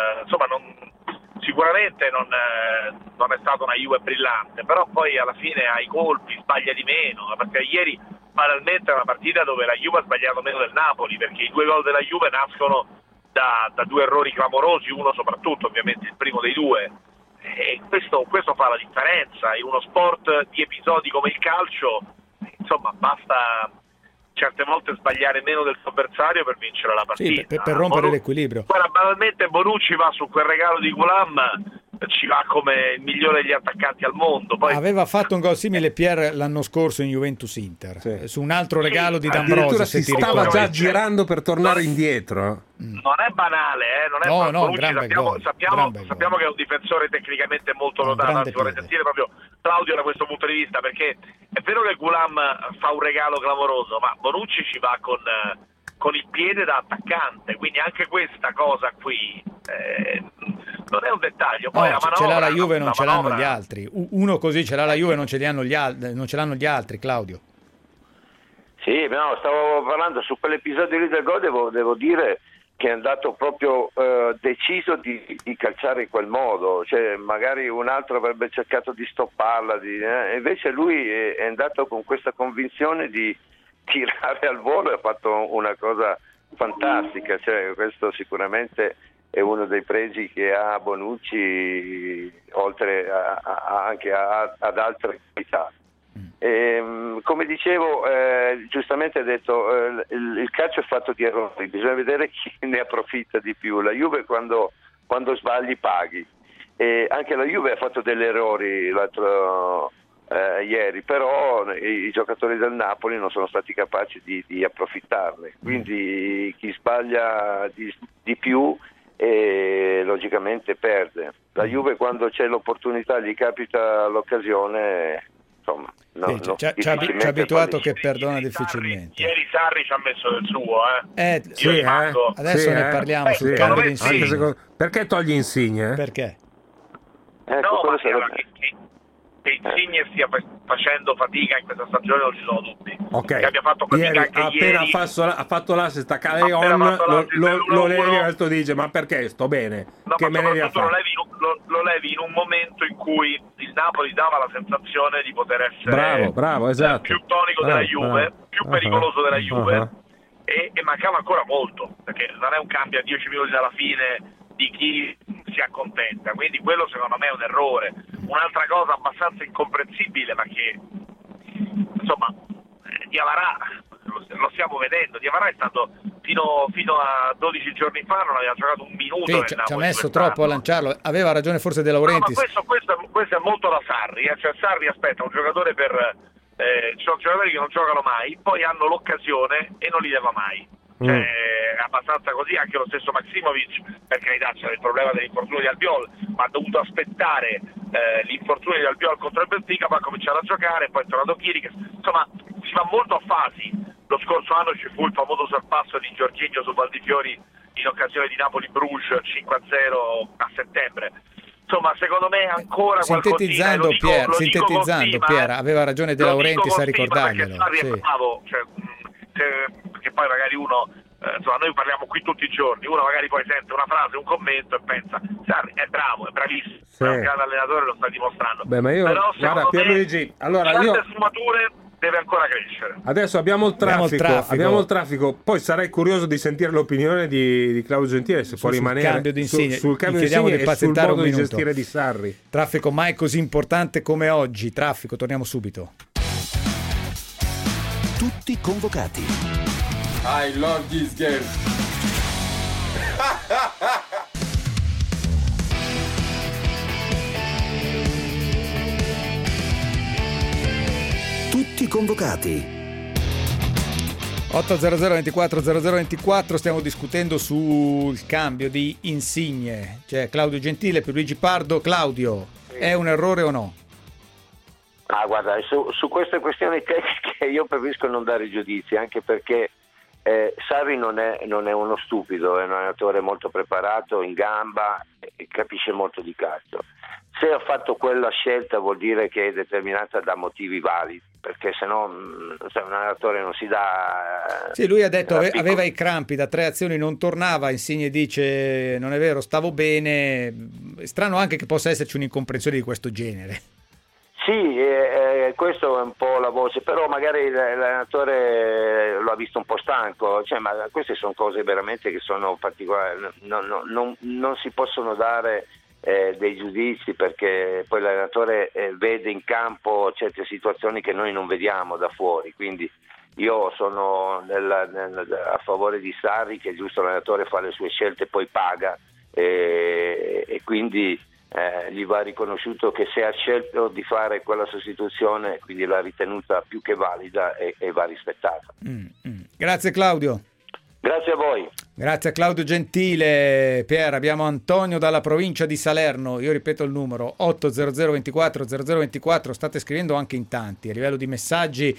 sicuramente non è stata una Juve brillante, però poi alla fine ai colpi sbaglia di meno, perché ieri banalmente è una partita dove la Juve ha sbagliato meno del Napoli, perché i 2 gol della Juve nascono da 2 errori clamorosi, uno soprattutto ovviamente il primo dei 2, e questo fa la differenza in uno sport di episodi come il calcio. insomma basta certe volte sbagliare meno del suo avversario per vincere la partita. Sì, per rompere l'equilibrio. Guarda, banalmente Bonucci va su quel regalo di Ghoulam, ci va come il migliore degli attaccanti al mondo. Poi aveva fatto un gol simile Pierre l'anno scorso in Juventus-Inter, su un altro regalo di D'Ambrosio, se si ti stava ricordi. già girando per tornare indietro. Non è banale, non è Bonucci, sappiamo che è un difensore tecnicamente molto lodato, anzi vorrei sentire proprio Claudio da questo punto di vista, perché è vero che Ghoulam fa un regalo clamoroso, ma Bonucci ci va con il piede da attaccante, quindi anche questa cosa qui non è un dettaglio. Poi ce l'ha la Juve, non ce l'hanno gli altri. Uno così ce l'ha la Juve, non ce l'hanno gli altri, Claudio. Sì, no, stavo parlando su quell'episodio lì del gol, devo dire che è andato proprio deciso di calciare in quel modo, cioè magari un altro avrebbe cercato di stopparla, invece lui è andato con questa convinzione di tirare al volo e ha fatto una cosa fantastica, cioè questo sicuramente è uno dei pregi che ha Bonucci, oltre anche ad altre qualità. Come dicevo, giustamente hai detto, il calcio è fatto di errori, bisogna vedere chi ne approfitta di più. La Juve quando sbagli paghi, anche la Juve ha fatto degli errori l'altro ieri, però i giocatori del Napoli non sono stati capaci di approfittarne, quindi chi sbaglia di più logicamente perde. La Juve quando c'è l'opportunità, gli capita l'occasione, insomma ci ha abituato che perdona difficilmente. Ieri Sarri ci ha messo del suo, adesso ne parliamo sul cambio di Insigne. Perché togli Insigne? Perché? No, ma che Insigne stia facendo fatica in questa stagione non ci sono dubbi. Ok, che abbia fatto fatica appena ha fatto l'assist a Caleon, lo levi e tu dice ma perché sto bene? No, che me ne devi fare? Lo levi in un momento in cui il Napoli dava la sensazione di poter essere bravo, esatto, più tonico della Juve, più pericoloso della Juve, e mancava ancora molto, perché non è un cambio a 10 minuti dalla fine di chi si accontenta, quindi quello secondo me è un errore. Un'altra cosa abbastanza incomprensibile, ma che insomma Diawara lo stiamo vedendo, Diawara è stato fino a 12 giorni fa non aveva giocato un minuto, ci ha messo troppo a lanciarlo, aveva ragione forse De Laurentiis. No, ma questo è molto da Sarri, cioè Sarri aspetta un giocatore ci sono giocatori che non giocano mai, poi hanno l'occasione e non li leva mai. Cioè, è abbastanza così anche lo stesso Maximovic, per carità c'era il problema dell'infortunio di Albiol, ma ha dovuto aspettare l'infortunio di Albiol contro il Benfica, poi ha cominciato a giocare, poi è tornato Chiriches, insomma si va molto a fasi. Lo scorso anno ci fu il famoso sorpasso di Jorginho su Valdifiori in occasione di Napoli-Bruges 5-0 a settembre. Insomma, secondo me ancora sintetizzando, Pier, aveva ragione De Laurentiis a ricordarglielo. Sarri è bravo, che poi magari uno, insomma, noi parliamo qui tutti i giorni, uno magari poi sente una frase, un commento e pensa Sarri è bravo, è bravissimo, è un grande allenatore, lo sta dimostrando. Beh, ma io, però guarda, Pierluigi, allora tante sfumature deve ancora crescere. Adesso abbiamo il traffico, poi sarei curioso di sentire l'opinione di Claudio Gentile se può rimanere sul cambio di Insigne e sul modo di gestire di Sarri. Traffico mai così importante come oggi. Traffico, torniamo subito. Tutti convocati. I love this game. Tutti convocati. 800 24 0024, stiamo discutendo sul cambio di Insigne. C'è Claudio Gentile, Pierluigi Pardo. Claudio, è un errore o no? Guarda, su queste questioni tecniche io preferisco non dare giudizi, anche perché Sarri non è uno stupido, è un allenatore molto preparato, in gamba, e capisce molto di calcio. Se ha fatto quella scelta vuol dire che è determinata da motivi validi, perché se no un allenatore non si dà... Sì, lui ha detto aveva i crampi, da 3 azioni non tornava, Insigne dice non è vero, stavo bene. È strano anche che possa esserci un'incomprensione di questo genere. Sì, questo è un po' la voce, però magari l'allenatore lo ha visto un po' stanco, ma queste sono cose veramente che sono particolari, non si possono dare dei giudizi, perché poi l'allenatore vede in campo certe situazioni che noi non vediamo da fuori, quindi io sono a favore di Sarri, che è giusto, l'allenatore fa le sue scelte e poi paga, e quindi gli va riconosciuto che se ha scelto di fare quella sostituzione, quindi l'ha ritenuta più che valida e va rispettata. Grazie Claudio. Grazie a voi. Grazie a Claudio Gentile. Pier, abbiamo Antonio dalla provincia di Salerno, io ripeto il numero 800 24 0024, state scrivendo anche in tanti a livello di messaggi,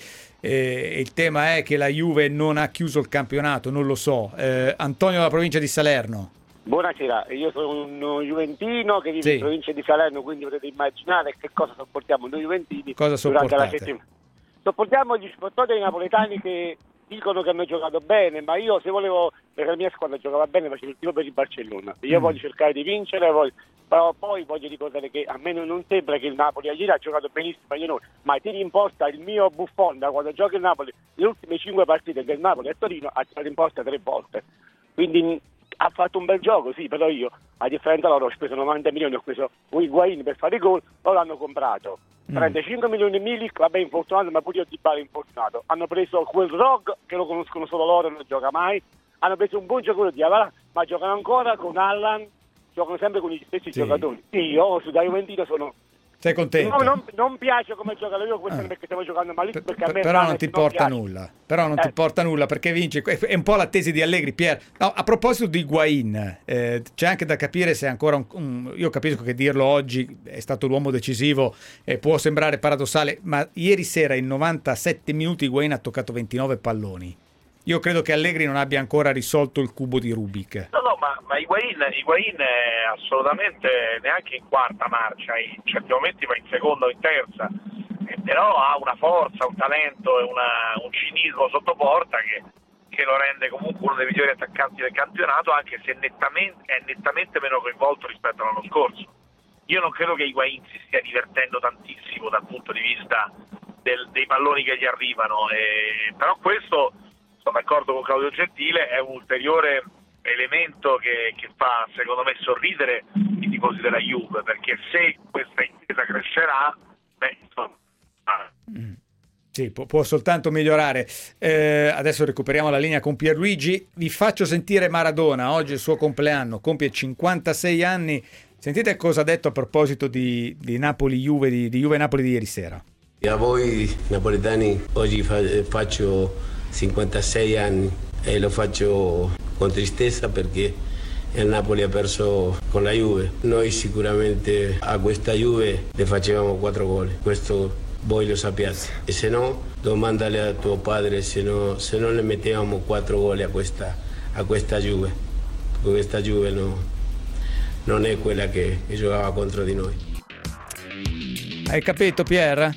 il tema è che la Juve non ha chiuso il campionato, non lo so. Antonio dalla provincia di Salerno. Buonasera, io sono un juventino che vive in provincia di Salerno, quindi potete immaginare che cosa sopportiamo noi juventini durante la settimana. Sopportiamo gli sportivi napoletani che dicono che hanno giocato bene, ma io, se volevo, perché la mia squadra giocava bene, facevo il tifo per il Barcellona. Io voglio cercare di vincere, però poi voglio ricordare che a me non sembra che il Napoli ieri ha giocato benissimo, ma tieni in porta il mio Buffon, da quando gioca il Napoli, le ultime 5 partite del Napoli a Torino ha giocato in porta 3 volte, quindi ha fatto un bel gioco, sì, però io, a differenza loro, ho speso 90 milioni, ho preso un Higuain per fare i gol, loro l'hanno comprato. 35 milioni Milik, vabbè, infortunato, ma pure io Di Bala infortunato. Hanno preso quel Rog, che lo conoscono solo loro, non gioca mai. Hanno preso un buon giocatore di Avala, ma giocano ancora con Allan, giocano sempre con gli stessi giocatori. Sì, io su da Juventino sono... Sei contento? No, non piace come gioca la Juve, questo perché stiamo giocando malissimo, perché a me però non ti porta nulla. Però non ti porta nulla, perché vince. È un po' la tesi di Allegri, Pier. No, a proposito di Higuain, c'è anche da capire se ancora io capisco che dirlo oggi è stato l'uomo decisivo, può sembrare paradossale, ma ieri sera in 97 minuti Higuain ha toccato 29 palloni. Io credo che Allegri non abbia ancora risolto il cubo di Rubik. No, ma Higuain è assolutamente neanche in quarta marcia, in certi momenti va in seconda o in terza, però ha una forza, un talento e un cinismo sotto porta che lo rende comunque uno dei migliori attaccanti del campionato, anche se è nettamente meno coinvolto rispetto all'anno scorso. Io non credo che Higuain si stia divertendo tantissimo dal punto di vista dei palloni che gli arrivano, però questo, sono d'accordo con Claudio Gentile, è un ulteriore elemento che fa, secondo me, sorridere i tifosi della Juve, perché se questa intesa crescerà, sì, può soltanto migliorare. Adesso recuperiamo la linea con Pierluigi. Vi faccio sentire Maradona, oggi è il suo compleanno, compie 56 anni. Sentite cosa ha detto a proposito di Napoli-Juve, di Juve-Napoli di ieri sera. E a voi napoletani, oggi faccio 56 anni e lo faccio con tristezza perché il Napoli ha perso con la Juve. Noi sicuramente a questa Juve le facevamo 4 gol, questo voi lo sappiate. E se no, domandale a tuo padre se non le mettevamo 4 gol a questa Juve, perché questa Juve non è quella che giocava contro di noi. Hai capito, Pier?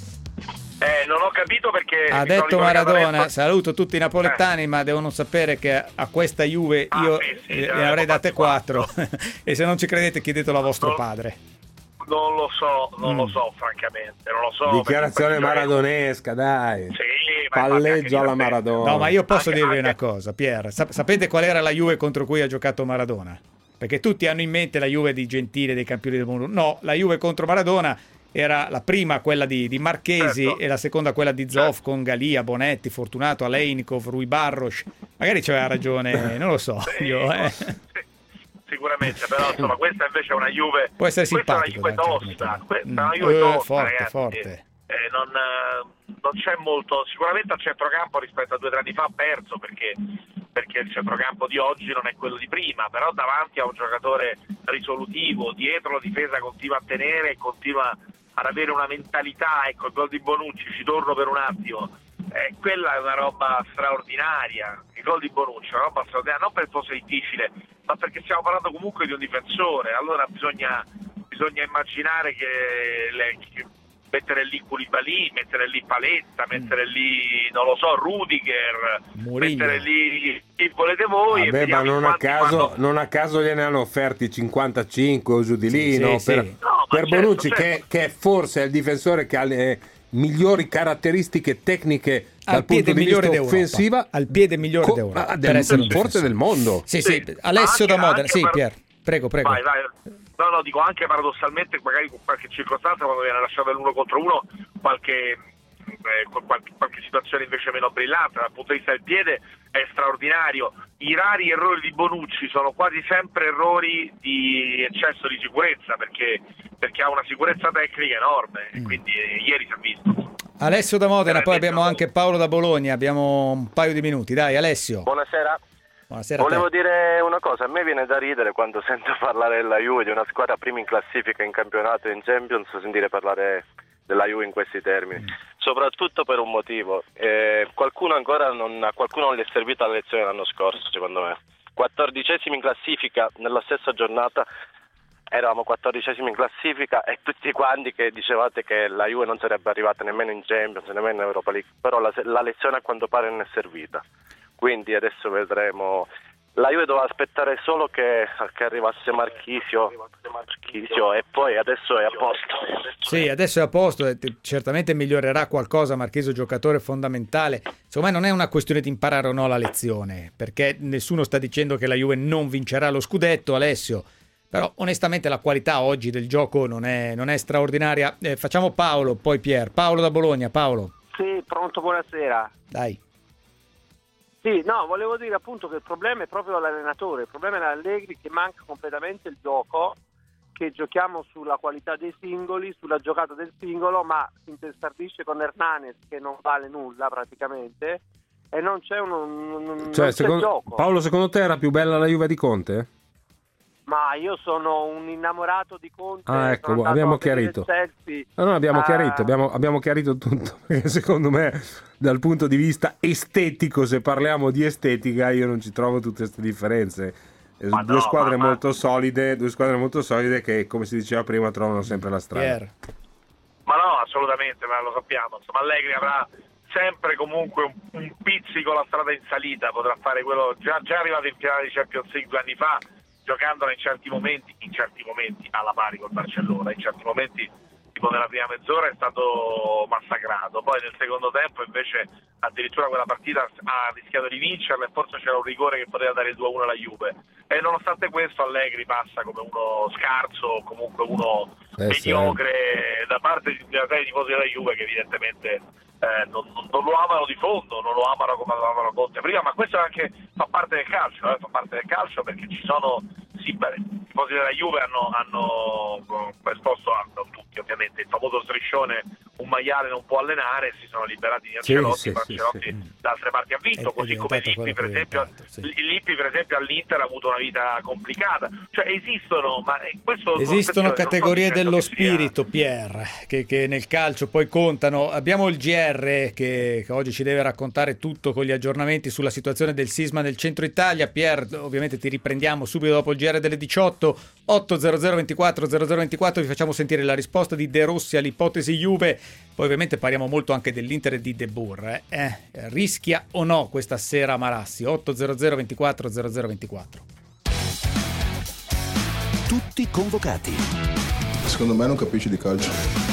Non ho capito perché ha detto Maradona, saluto tutti i napoletani, ma devono sapere che a questa Juve io ne avrei date 4 e se non ci credete chiedetelo a vostro padre. Non lo so francamente, non lo so. Dichiarazione maradonesca, dai. Sì, palleggio alla Maradona. No, ma io posso dirvi una cosa, Pier, sapete qual era la Juve contro cui ha giocato Maradona? Perché tutti hanno in mente la Juve di Gentile, dei campioni del mondo. No, la Juve contro Maradona era la prima quella di Marchesi, certo, e la seconda quella di Zoff, con Galia, Bonetti, Fortunato, Alejnikov, Rui Barros. Magari c'aveva ragione, non lo so. Sicuramente, però insomma questa invece è una Juve, può essere simpatico, questa è una Juve tosta, forte, ragazzi. Forte. Non c'è molto, sicuramente al centrocampo rispetto a 2 o 3 anni fa ha perso perché il centrocampo di oggi non è quello di prima, però davanti a un giocatore risolutivo, dietro la difesa continua a tenere e continua ad avere una mentalità, ecco, il gol di Bonucci, ci torno per un attimo, quella è una roba straordinaria, il gol di Bonucci è una roba straordinaria, non perché fosse difficile, ma perché stiamo parlando comunque di un difensore, allora bisogna immaginare che mettere lì Koulibaly, mettere lì Paletta, mettere lì, non lo so, Rudiger, Murillo, mettere lì chi volete voi. Vabbè, ma non a caso gliene hanno offerti 55 o giù di lì, sì, no? Sì, per certo, Bonucci, certo. Che forse è il difensore che ha le migliori caratteristiche tecniche dal punto di vista offensiva, al piede migliore d'Europa, forse del mondo. Sì, Alessio da Modena, sì, Pier. Prego. Vai. No, dico anche paradossalmente, magari con qualche circostanza, quando viene lasciato l'1 contro 1, qualche situazione invece meno brillante. Dal punto di vista del piede è straordinario. I rari errori di Bonucci sono quasi sempre errori di eccesso di sicurezza, perché ha una sicurezza tecnica enorme, quindi ieri si è visto. Alessio da Modena, poi abbiamo anche Paolo da Bologna, abbiamo un paio di minuti. Dai, Alessio. Buonasera. Buonasera. Volevo dire una cosa, a me viene da ridere quando sento parlare della Juve, di una squadra prima in classifica in campionato e in Champions, sentire parlare della Juve in questi termini, soprattutto per un motivo. A qualcuno non gli è servita la lezione l'anno scorso, secondo me. 14esimi in classifica nella stessa giornata, eravamo 14esimi in classifica e tutti quanti che dicevate che la Juve non sarebbe arrivata nemmeno in Champions, nemmeno in Europa League, però la lezione a quanto pare non è servita. Quindi adesso vedremo. La Juve doveva aspettare solo che arrivasse Marchisio e poi adesso è a posto. Sì, adesso è a posto, certamente migliorerà qualcosa. Marchisio, giocatore fondamentale. Secondo me non è una questione di imparare o no la lezione, perché nessuno sta dicendo che la Juve non vincerà lo scudetto, Alessio, però onestamente la qualità oggi del gioco non è straordinaria. Facciamo Paolo, poi Pier. Paolo da Bologna. Paolo. Sì, pronto, buonasera. Dai. Sì, no, volevo dire appunto che il problema è proprio l'allenatore, il problema è l'Allegri, che manca completamente il gioco, che giochiamo sulla qualità dei singoli, sulla giocata del singolo, ma si intestardisce con Hernanes che non vale nulla praticamente e non c'è non c'è gioco. Paolo, secondo te era più bella la Juve di Conte? Ma io sono un innamorato di Conte. Ah, ecco, abbiamo chiarito. Abbiamo chiarito tutto, perché secondo me dal punto di vista estetico, se parliamo di estetica, io non ci trovo tutte queste differenze. Due squadre molto solide che, come si diceva prima, trovano sempre la strada. Ma no, assolutamente, ma lo sappiamo. Insomma, Allegri avrà sempre comunque un pizzico la strada in salita, potrà fare quello già arrivato in finale di Champions League 2 anni fa, giocandola in certi momenti alla pari col Barcellona, in certi momenti tipo nella prima mezz'ora è stato massacrato, poi nel secondo tempo invece addirittura quella partita ha rischiato di vincerla e forse c'era un rigore che poteva dare il 2-1 alla Juve, e nonostante questo Allegri passa come uno scarso, comunque uno mediocre da parte dei tifosi della Juve, che evidentemente non lo amano di fondo, non lo amano come lo amano Conte prima, ma questo anche fa parte del calcio, perché ci sono i tifosi della Juve hanno esposto tutti ovviamente il famoso striscione: un maiale non può allenare, si sono liberati di Ancelotti, da altre parti ha vinto, così come Lippi per esempio all'Inter ha avuto una vita complicata, cioè esistono categorie dello spirito, Pier, che nel calcio poi contano. Abbiamo il GR che oggi ci deve raccontare tutto con gli aggiornamenti sulla situazione del sisma nel centro Italia. Pier, ovviamente ti riprendiamo subito dopo il GR delle 18. 800 24 0024, vi facciamo sentire la risposta di De Rossi all'ipotesi Juve, poi ovviamente parliamo molto anche dell'Inter e di De Boer. Rischia o no questa sera Marassi? 800 24 0024. Tutti convocati. Secondo me non capisci di calcio.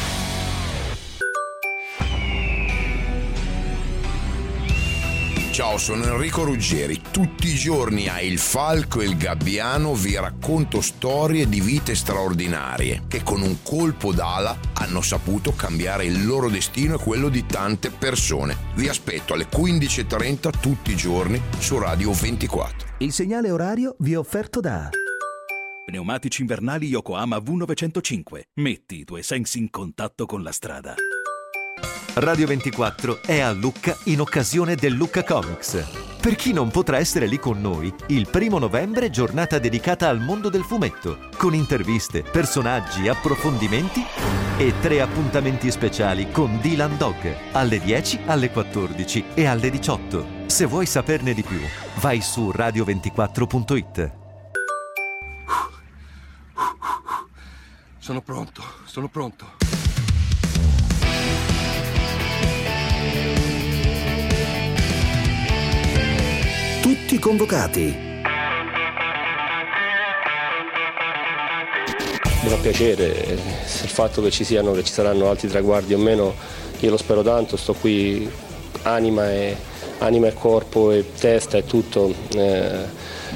Ciao, sono Enrico Ruggeri. Tutti i giorni a Il Falco e il Gabbiano vi racconto storie di vite straordinarie che con un colpo d'ala hanno saputo cambiare il loro destino e quello di tante persone. Vi aspetto alle 15:30 tutti i giorni su Radio 24. Il segnale orario vi è offerto da Pneumatici invernali Yokohama V905. Metti i tuoi sensi in contatto con la strada. Radio 24 è a Lucca in occasione del Lucca Comics. Per chi non potrà essere lì con noi, il 1 novembre giornata dedicata al mondo del fumetto, con interviste, personaggi, approfondimenti e 3 appuntamenti speciali con Dylan Dog, alle 10, alle 14 e alle 18. Se vuoi saperne di più, vai su radio24.it. Sono pronto. Tutti convocati. Mi fa piacere il fatto che ci saranno altri traguardi o meno, io lo spero tanto, sto qui anima e corpo e testa e tutto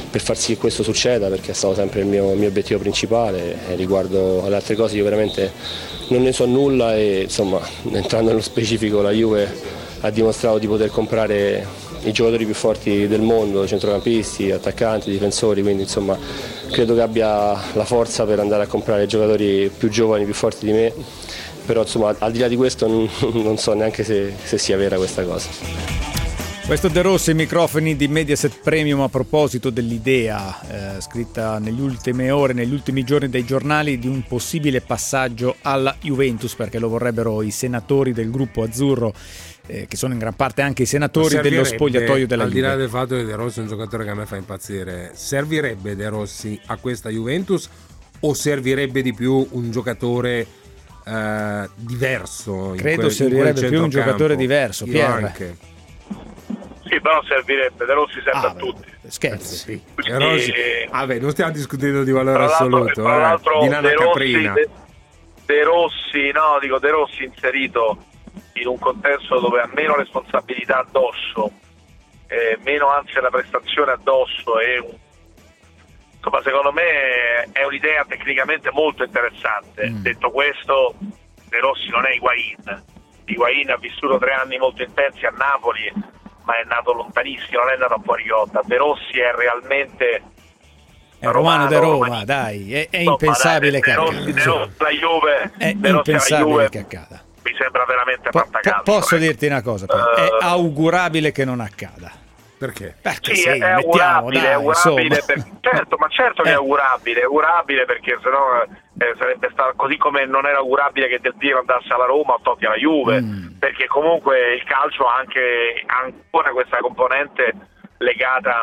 far sì che questo succeda, perché è stato sempre il mio obiettivo principale. Riguardo alle altre cose io veramente non ne so nulla e insomma, entrando nello specifico, la Juve ha dimostrato di poter comprare i giocatori più forti del mondo, centrocampisti, attaccanti, difensori, quindi insomma credo che abbia la forza per andare a comprare giocatori più giovani, più forti di me, però insomma al di là di questo non so neanche se sia vera questa cosa. Questo De Rossi ai microfoni di Mediaset Premium a proposito dell'idea scritta negli ultime ore, negli ultimi giorni dai giornali, di un possibile passaggio alla Juventus, perché lo vorrebbero i senatori del gruppo azzurro, che sono in gran parte anche i senatori dello spogliatoio della Juve. Al di là del fatto che De Rossi è un giocatore che a me fa impazzire, servirebbe De Rossi a questa Juventus o servirebbe di più un giocatore diverso? Credo servirebbe più un giocatore diverso, Pierre. Sì, però servirebbe, De Rossi serve a tutti. Scherzi. Sì. De Rossi, non stiamo discutendo di valore assoluto, tra l'altro di Nana Caprina. De Rossi inserito in un contesto dove ha meno responsabilità addosso, meno ansia da prestazione addosso, insomma secondo me è un'idea tecnicamente molto interessante. Detto questo, De Rossi non è Higuain ha vissuto 3 anni molto intensi a Napoli, ma è nato lontanissimo, non è nato a Fuoricotta. De Rossi è realmente romano da Roma, dai, è impensabile che accada. La Juve è impensabile che accada. Mi sembra veramente fantastico. Posso dirti una cosa, è augurabile che non accada. Perché? Perché sì, è augurabile, certo che è augurabile perché sennò sarebbe stato così, come non era augurabile che Del Piero andasse alla Roma o Totti alla Juve, perché comunque il calcio ha anche ancora questa componente legata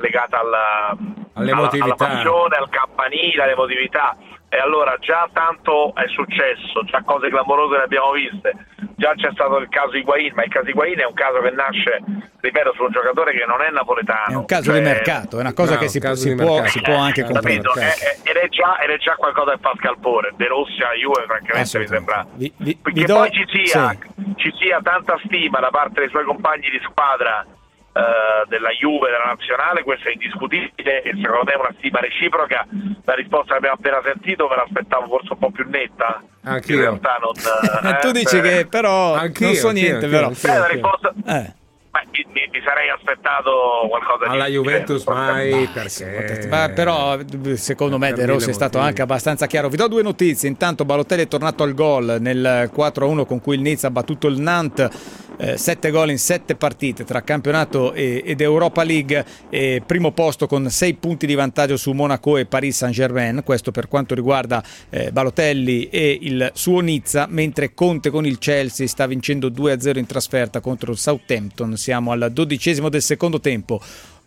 alla passione, al campanile, all'emotività. E allora già tanto è successo, già cose clamorose le abbiamo viste, già c'è stato il caso Higuain, ma il caso Higuain è un caso che nasce, ripeto, su un giocatore che non è napoletano. È un caso di mercato, è una cosa che si può anche comprare. Ed è già qualcosa che fa scalpore. De Rossi a Juve francamente mi sembra che poi ci sia tanta stima da parte dei suoi compagni di squadra della Juve, della nazionale, questo è indiscutibile e secondo me è una stima reciproca. La risposta che abbiamo appena sentito me l'aspettavo forse un po' più netta. Anch'io. In realtà non tu dici che però non so niente, però la risposta mi sarei aspettato qualcosa alla di Juventus mai, perché però secondo me De Rossi è stato anche abbastanza chiaro. Vi do 2 notizie. Intanto Balotelli è tornato al gol nel 4-1 con cui il Nice ha battuto il Nantes, 7 gol in 7 partite tra campionato ed Europa League, primo posto con 6 punti di vantaggio su Monaco e Paris Saint-Germain. Questo per quanto riguarda Balotelli e il suo Nizza, mentre Conte con il Chelsea sta vincendo 2-0 in trasferta contro il Southampton. Siamo al 12° del secondo tempo.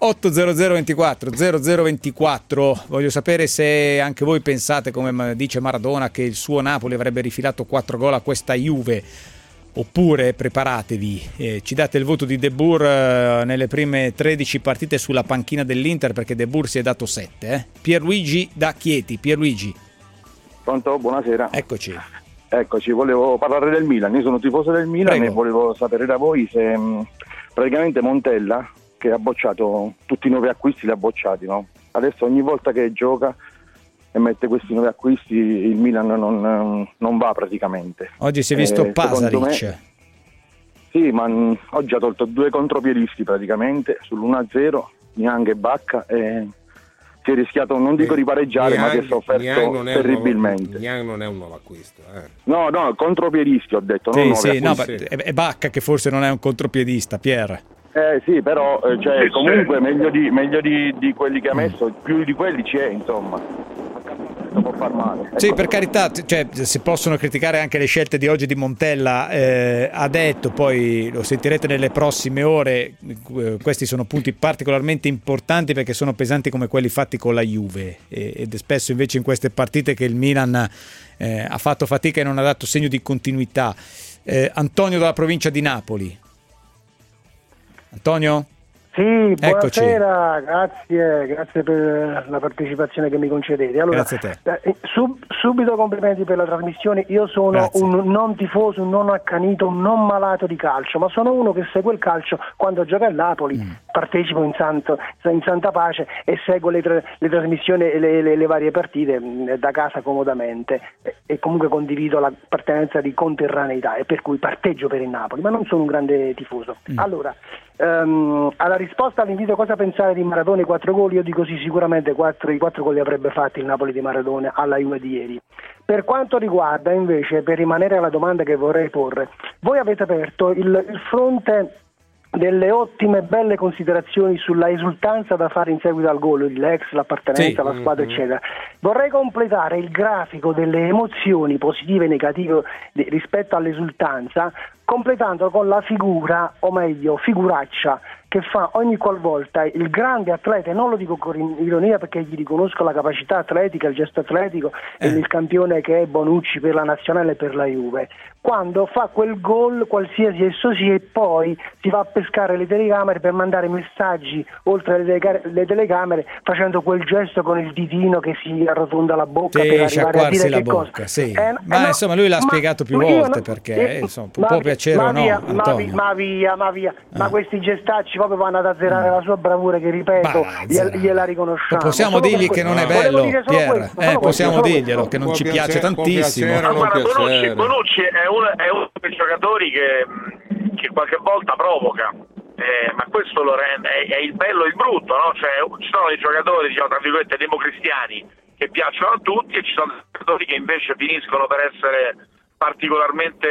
8-0-0-24. Voglio sapere se anche voi pensate, come dice Maradona, che il suo Napoli avrebbe rifilato 4 gol a questa Juve, oppure preparatevi, ci date il voto di De Boer nelle prime 13 partite sulla panchina dell'Inter, perché De Boer si è dato 7. Pierluigi da Chieti. Pierluigi. Pronto? Buonasera. Eccoci, volevo parlare del Milan. Io sono tifoso del Milan. Prego. E volevo sapere da voi se praticamente Montella, che ha bocciato tutti i 9 acquisti, li ha bocciati, no? Adesso ogni volta che gioca e mette questi 9 acquisti il Milan non va praticamente. Oggi si è visto Pasalic. Sì, ma oggi ha tolto 2 contropiedisti praticamente sull'1-0, Niang e Bacca, e si è rischiato, non dico di pareggiare, ma si è sofferto terribilmente. Niang non è un nuovo acquisto. No, contropiedisti ho detto. È Bacca che forse non è un contropiedista, Pierre. Sì, però comunque meglio di quelli che ha messo, più di quelli c'è, insomma. Può far male. Sì, per carità, si possono criticare anche le scelte di oggi di Montella, ha detto, poi lo sentirete nelle prossime ore, questi sono punti particolarmente importanti perché sono pesanti come quelli fatti con la Juve, ed è spesso invece in queste partite che il Milan ha fatto fatica e non ha dato segno di continuità. Antonio dalla provincia di Napoli. Antonio? Sì, buonasera, grazie per la partecipazione che mi concedete. Allora, grazie a te. Subito complimenti per la trasmissione. Io sono un non tifoso, un non accanito, un non malato di calcio, ma sono uno che segue il calcio quando gioca a Napoli partecipo in santa pace e seguo le trasmissioni e le varie partite da casa comodamente e comunque condivido l'appartenenza di conterraneità e per cui parteggio per il Napoli, ma non sono un grande tifoso. Allora, alla risposta all'invito cosa pensare di Maradona e 4 gol, io dico sì, sicuramente i 4 gol li avrebbe fatti il Napoli di Maradona alla Juve di ieri. Per quanto riguarda invece, per rimanere alla domanda che vorrei porre, voi avete aperto il fronte delle ottime belle considerazioni sulla esultanza da fare in seguito al gol, l'ex, l'appartenenza alla squadra eccetera. Vorrei completare il grafico delle emozioni positive e negative rispetto all'esultanza completando con la figura, o meglio figuraccia, che fa ogni qualvolta il grande atleta, e non lo dico con ironia perché gli riconosco la capacità atletica, il gesto atletico e il campione che è Bonucci per la nazionale e per la Juve, quando fa quel gol qualsiasi esso sia e poi si va a pescare le telecamere per mandare messaggi oltre le telecamere facendo quel gesto con il ditino che si arrotonda la bocca per arrivare a dire la che bocca, cosa. Sì. Ma insomma lui l'ha spiegato più volte perché insomma, può piacere o no, Antonio. Ma via, ma questi gestacci proprio vanno ad azzerare la sua bravura che ripeto gliela riconosciamo. Possiamo dirgli che non è bello, Pier, possiamo dirglielo che non ci piace tantissimo. Bonucci è uno dei giocatori che qualche volta provoca, ma questo lo rende, è il bello e il brutto, no? Cioè, ci sono dei giocatori, diciamo, tra virgolette, democristiani che piacciono a tutti e ci sono dei giocatori che invece finiscono per essere particolarmente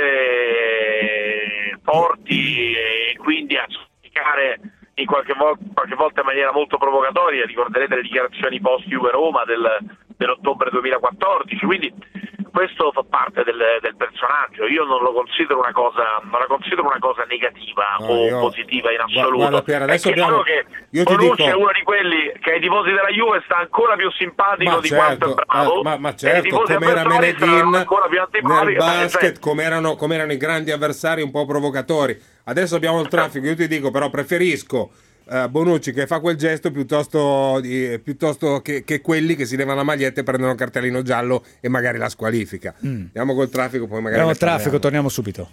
forti e quindi a giudicare qualche volta in maniera molto provocatoria. Ricorderete le dichiarazioni post Juve Roma dell'ottobre 2014, quindi questo fa parte del personaggio. Io non lo considero una cosa negativa o positiva in assoluto. Guarda, Pier, adesso che Bonucci è uno di quelli che ai tifosi della Juve sta ancora più simpatico di quanto è bravo, ma certo, come era Meneghin nel basket, come erano i grandi avversari un po' provocatori. Adesso abbiamo il traffico, io ti dico però preferisco Bonucci che fa quel gesto piuttosto che quelli che si levano la maglietta e prendono il cartellino giallo e magari la squalifica. Andiamo col traffico, poi magari andiamo al traffico, torniamo subito.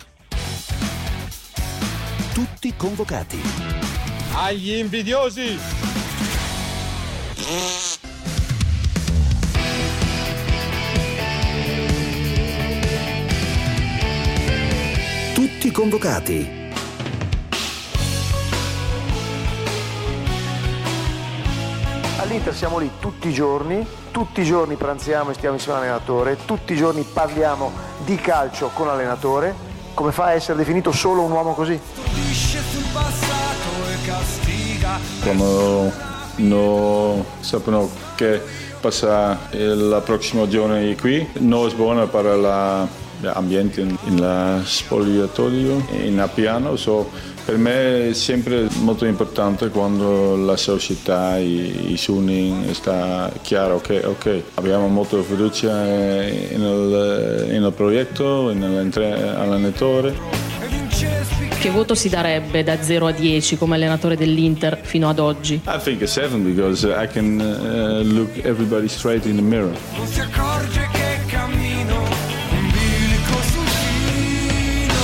Tutti convocati. Agli invidiosi. Tutti convocati. All'Inter siamo lì tutti i giorni pranziamo e stiamo insieme all'allenatore, tutti i giorni parliamo di calcio con l'allenatore. Come fa a essere definito solo un uomo così? Quando non sappiamo che passa il prossimo giorno qui, non è buono per l'ambiente in spogliatoio, in piano. Per me è sempre molto importante quando la società, i suoni, sta chiaro che abbiamo molta fiducia nel progetto, nell'allenatore. Che voto si darebbe da 0 a 10 come allenatore dell'Inter fino ad oggi? I think a 7 because I can look everybody straight in the mirror. Non si accorge che cammino un bilico sul filo.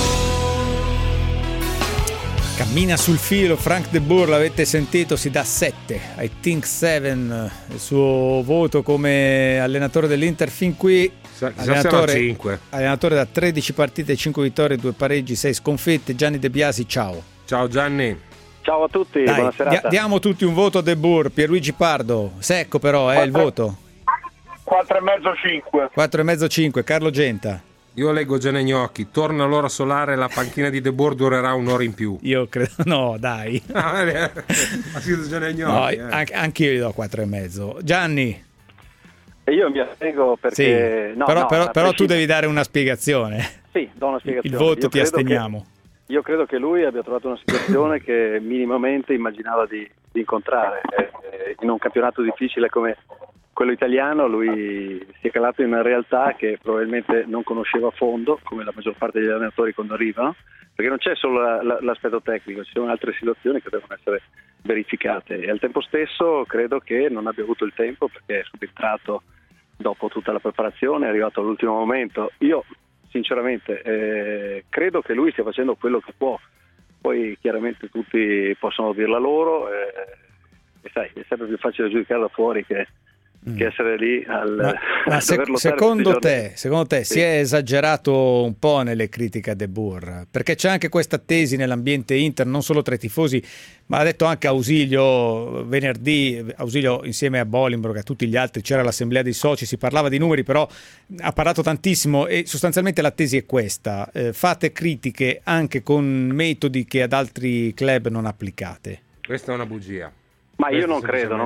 Cammina sul filo, Frank De Boer, l'avete sentito, si dà 7, I think 7, il suo voto come allenatore dell'Inter fin qui. Allenatore da 13 partite, 5 vittorie, 2 pareggi, 6 sconfitte. Gianni De Biasi, ciao. Ciao Gianni. Ciao a tutti, buona serata. Diamo tutti un voto a De Boer. Pierluigi Pardo, secco però il voto. 4,5, 5. 4,5, 5. Carlo Genta. Io leggo Gianni Gnocchi, torna l'ora solare, la panchina di De Boer durerà un'ora in più. Io credo, no dai. Ha scritto Gianni Gnocchi. No, anche io gli do 4,5. Gianni. E io mi astengo perché... Sì, però tu devi dare una spiegazione. Sì, do una spiegazione. Il voto ti asteniamo. Io credo che lui abbia trovato una situazione che minimamente immaginava di incontrare. In un campionato difficile come quello italiano lui si è calato in una realtà che probabilmente non conosceva a fondo, come la maggior parte degli allenatori quando arrivano, perché non c'è solo l'aspetto tecnico, ci sono altre situazioni che devono essere verificate e al tempo stesso credo che non abbia avuto il tempo perché è subentrato dopo tutta la preparazione, è arrivato all'ultimo momento. Io sinceramente credo che lui stia facendo quello che può. poi chiaramente tutti possono dir la loro, e sai, è sempre più facile giudicare da fuori che essere lì ma secondo te sì, si è esagerato un po' nelle critiche a De Boer? Perché c'è anche questa tesi nell'ambiente Inter, non solo tra i tifosi, ma ha detto anche Ausilio venerdì, Ausilio insieme a Bolingbroke, a tutti gli altri, c'era l'assemblea dei soci, si parlava di numeri, però ha parlato tantissimo e sostanzialmente la tesi è questa: fate critiche anche con metodi che ad altri club non applicate. Questa è una bugia. Ma io non credo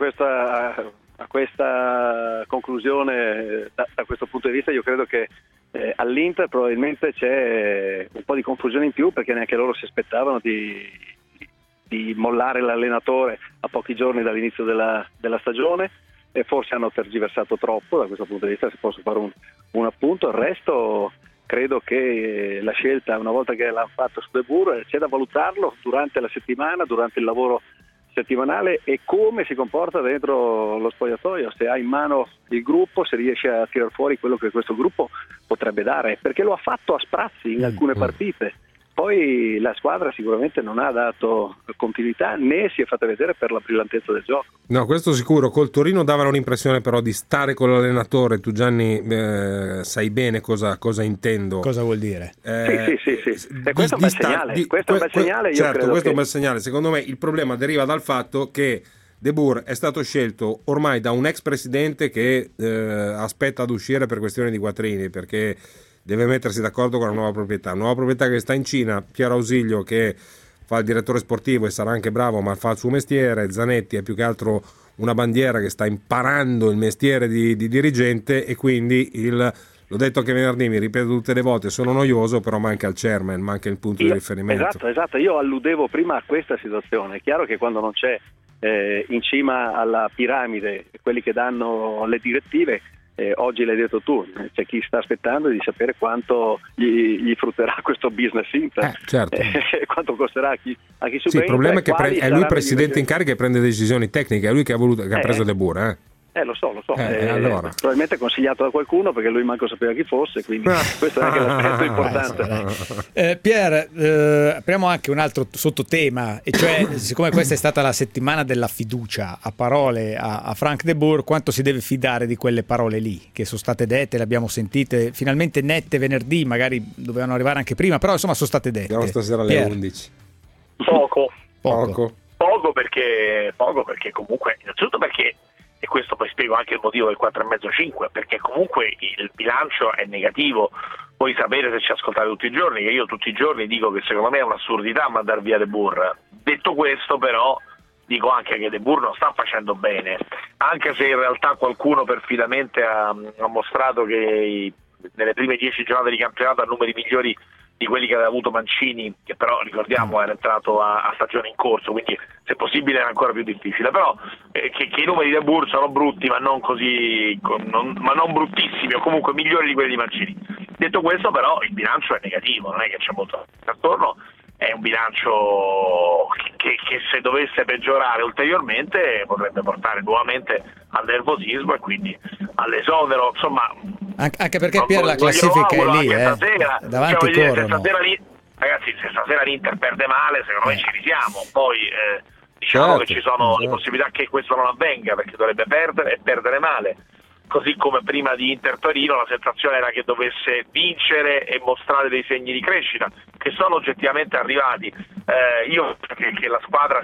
a questa conclusione da questo punto di vista. Io credo che all'Inter probabilmente c'è un po' di confusione in più, perché neanche loro si aspettavano di mollare l'allenatore a pochi giorni dall'inizio della stagione, e forse hanno tergiversato troppo da questo punto di vista, se posso fare un appunto. Il resto credo che la scelta, una volta che l'hanno fatto su De Boer, c'è da valutarlo durante la settimana, durante il lavoro settimanale, e come si comporta dentro lo spogliatoio, se ha in mano il gruppo, se riesce a tirar fuori quello che questo gruppo potrebbe dare, perché lo ha fatto a sprazzi in alcune partite. Poi la squadra sicuramente non ha dato continuità, né si è fatta vedere per la brillantezza del gioco. No, questo sicuro. Col Torino davano l'impressione però di stare con l'allenatore. Tu, Gianni, sai bene cosa intendo. Cosa vuol dire? Sì. E questo è un bel segnale. Questo è un bel segnale. Certo, questo è un bel segnale. Secondo me il problema deriva dal fatto che De Boer è stato scelto ormai da un ex presidente che aspetta ad uscire per questioni di quattrini, perché deve mettersi d'accordo con la nuova proprietà che sta in Cina. Piero Ausilio, che fa il direttore sportivo e sarà anche bravo, ma fa il suo mestiere. Zanetti è più che altro una bandiera che sta imparando il mestiere di dirigente, e quindi l'ho detto anche venerdì, mi ripeto tutte le volte, sono noioso, però manca il chairman, manca il punto di riferimento. Esatto, io alludevo prima a questa situazione. È chiaro che quando non c'è in cima alla piramide quelli che danno le direttive, oggi l'hai detto tu, c'è chi sta aspettando di sapere quanto gli frutterà questo business Inter, certo. Quanto costerà a chi subentra. Sì, il problema è che è lui presidente in carica e prende decisioni tecniche, è lui che ha preso De Boer. Lo so. Allora. Probabilmente consigliato da qualcuno, perché lui manco sapeva chi fosse, quindi questo è anche l'aspetto importante. Pier, apriamo anche un altro sottotema, e cioè, siccome questa è stata la settimana della fiducia a parole a Frank De Boer, quanto si deve fidare di quelle parole lì che sono state dette, le abbiamo sentite finalmente nette venerdì, magari dovevano arrivare anche prima, però insomma sono state dette. Andiamo stasera alle 11. Poco perché comunque, innanzitutto perché, e questo poi spiego anche il motivo del 4,5-5, perché comunque il bilancio è negativo. Voi sapete, se ci ascoltate tutti i giorni, che io tutti i giorni dico che secondo me è un'assurdità mandar via De Boer. Detto questo, però, dico anche che De Boer non sta facendo bene, anche se in realtà qualcuno perfidamente ha mostrato che nelle prime 10 giornate di campionato ha numeri migliori di quelli che aveva avuto Mancini, che però ricordiamo era entrato a stagione in corso, quindi se possibile era ancora più difficile. Però che i numeri di De Boer sono brutti, ma non così, ma non bruttissimi, o comunque migliori di quelli di Mancini. Detto questo, però, il bilancio è negativo, non è che c'è molto attorno. È un bilancio che se dovesse peggiorare ulteriormente potrebbe portare nuovamente al nervosismo e quindi all'esonero, insomma. Anche perché Pier, la classifica è lì, stasera, davanti corrono. Ragazzi, se stasera l'Inter perde male, secondo me ci risiamo. Poi diciamo che ci sono le possibilità che questo non avvenga, perché dovrebbe perdere e perdere male. Così come prima di Inter-Torino la sensazione era che dovesse vincere e mostrare dei segni di crescita, che sono oggettivamente arrivati. Io credo che la squadra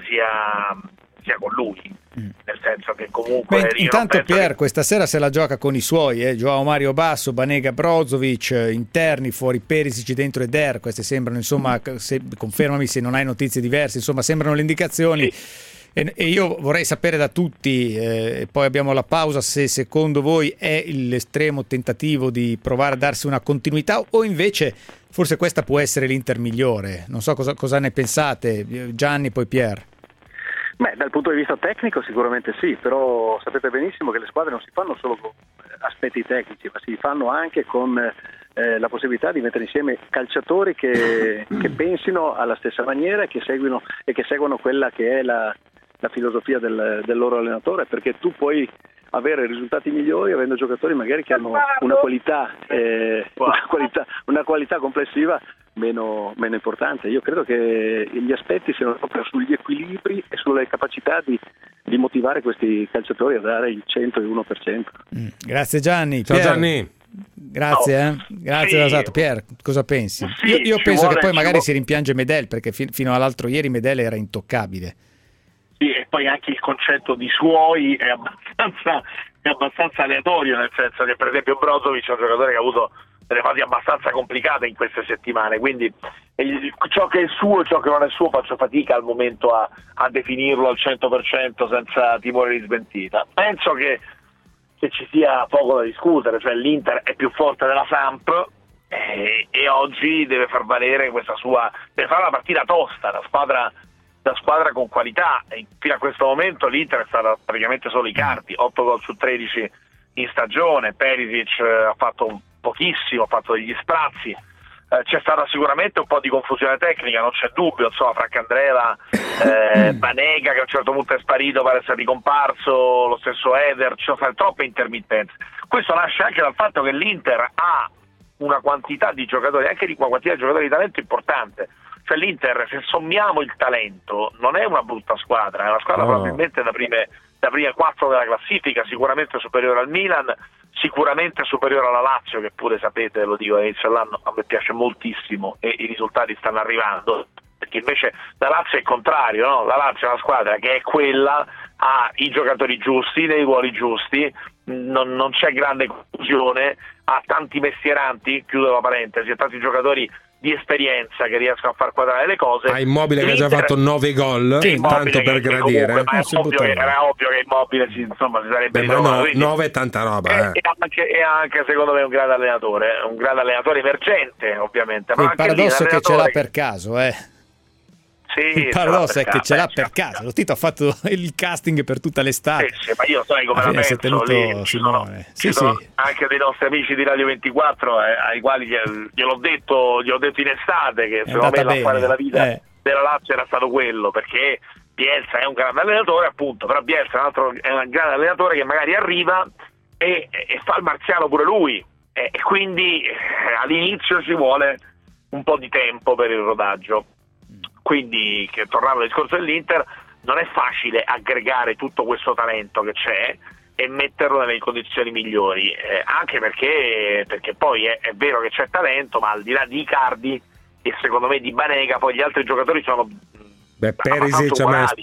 sia con lui, nel senso che comunque intanto Pier questa sera se la gioca con i suoi, Joao Mario Basso, Banega, Brozovic, interni, fuori Perisic, dentro Eder. Queste sembrano, insomma, confermami se non hai notizie diverse, insomma sembrano le indicazioni. Sì. E io vorrei sapere da tutti, poi abbiamo la pausa, se secondo voi è l'estremo tentativo di provare a darsi una continuità, o invece forse questa può essere l'Inter migliore. Non so cosa ne pensate, Gianni, poi Pier. Dal punto di vista tecnico sicuramente sì, però sapete benissimo che le squadre non si fanno solo con aspetti tecnici, ma si fanno anche con la possibilità di mettere insieme calciatori che pensino alla stessa maniera e che seguono quella che è la filosofia del loro allenatore, perché tu puoi avere risultati migliori avendo giocatori magari che hanno una qualità complessiva meno importanza. Io credo che gli aspetti siano proprio sugli equilibri e sulle capacità di motivare questi calciatori a dare il 101%. Grazie Gianni. Ciao Pier. Gianni. Grazie, grazie Sì. Pier, cosa pensi? Sì, io ci penso vuole- che poi ci magari vuole- si rimpiange Medel, perché fino all'altro ieri Medel era intoccabile. Sì, e poi anche il concetto di suoi è abbastanza aleatorio, nel senso che per esempio Brozovic è un giocatore che ha avuto delle fasi abbastanza complicate in queste settimane, quindi ciò che è suo e ciò che non è suo faccio fatica al momento a definirlo al 100% senza timore di smentita. Penso che ci sia poco da discutere, cioè l'Inter è più forte della Samp e oggi deve far valere questa sua, deve fare una partita tosta, da squadra con qualità, e fino a questo momento l'Inter è stata praticamente solo i cardi, 8 gol su 13 in stagione, Perisic ha fatto pochissimo, ha fatto degli sprazzi, c'è stata sicuramente un po' di confusione tecnica, non c'è dubbio, insomma, fra Candreva, Banega che a un certo punto è sparito, pare essere ricomparso, lo stesso Eder, ci sono state troppe intermittenze. Questo nasce anche dal fatto che l'Inter ha una quantità di giocatori, anche di una quantità di giocatori di talento importante. Cioè l'Inter, se sommiamo il talento, non è una brutta squadra, è una squadra probabilmente da prime 4 della classifica, sicuramente superiore al Milan, sicuramente superiore alla Lazio, che pure sapete, lo dico all'inizio dell'anno, a me piace moltissimo e i risultati stanno arrivando, perché invece la Lazio è il contrario, no? La Lazio è una squadra che è quella, ha i giocatori giusti, nei ruoli giusti, non c'è grande confusione, ha tanti mestieranti, chiudo la parentesi, ha tanti giocatori di esperienza che riescono a far quadrare le cose. Ha Immobile che ha già fatto 9 gol, tanto per gradire. Comunque, ma era ovvio che Immobile si sarebbe ritrovato. 9 è tanta roba. E anche secondo me un grande allenatore emergente, ovviamente. Ma Il anche paradosso lì, è che ce l'ha per caso, Sì, il paradosso è che ce l'ha per caso. Lo Tito ha fatto il casting per tutta l'estate. Sì, ma io sai come la Si è penso tenuto lì, Simone. ci sono anche dei nostri amici di Radio 24 ai quali gliel'ho detto in estate che secondo me l'affare della vita della Lazio era stato quello, perché Bielsa è un grande allenatore, appunto, però Bielsa è un grande allenatore che magari arriva e fa il marziano pure lui, e quindi all'inizio ci vuole un po' di tempo per il rodaggio. Quindi, che tornando al discorso dell'Inter, non è facile aggregare tutto questo talento che c'è e metterlo nelle condizioni migliori, anche perché poi è vero che c'è talento, ma al di là di Icardi e secondo me di Banega, poi gli altri giocatori sono Perisic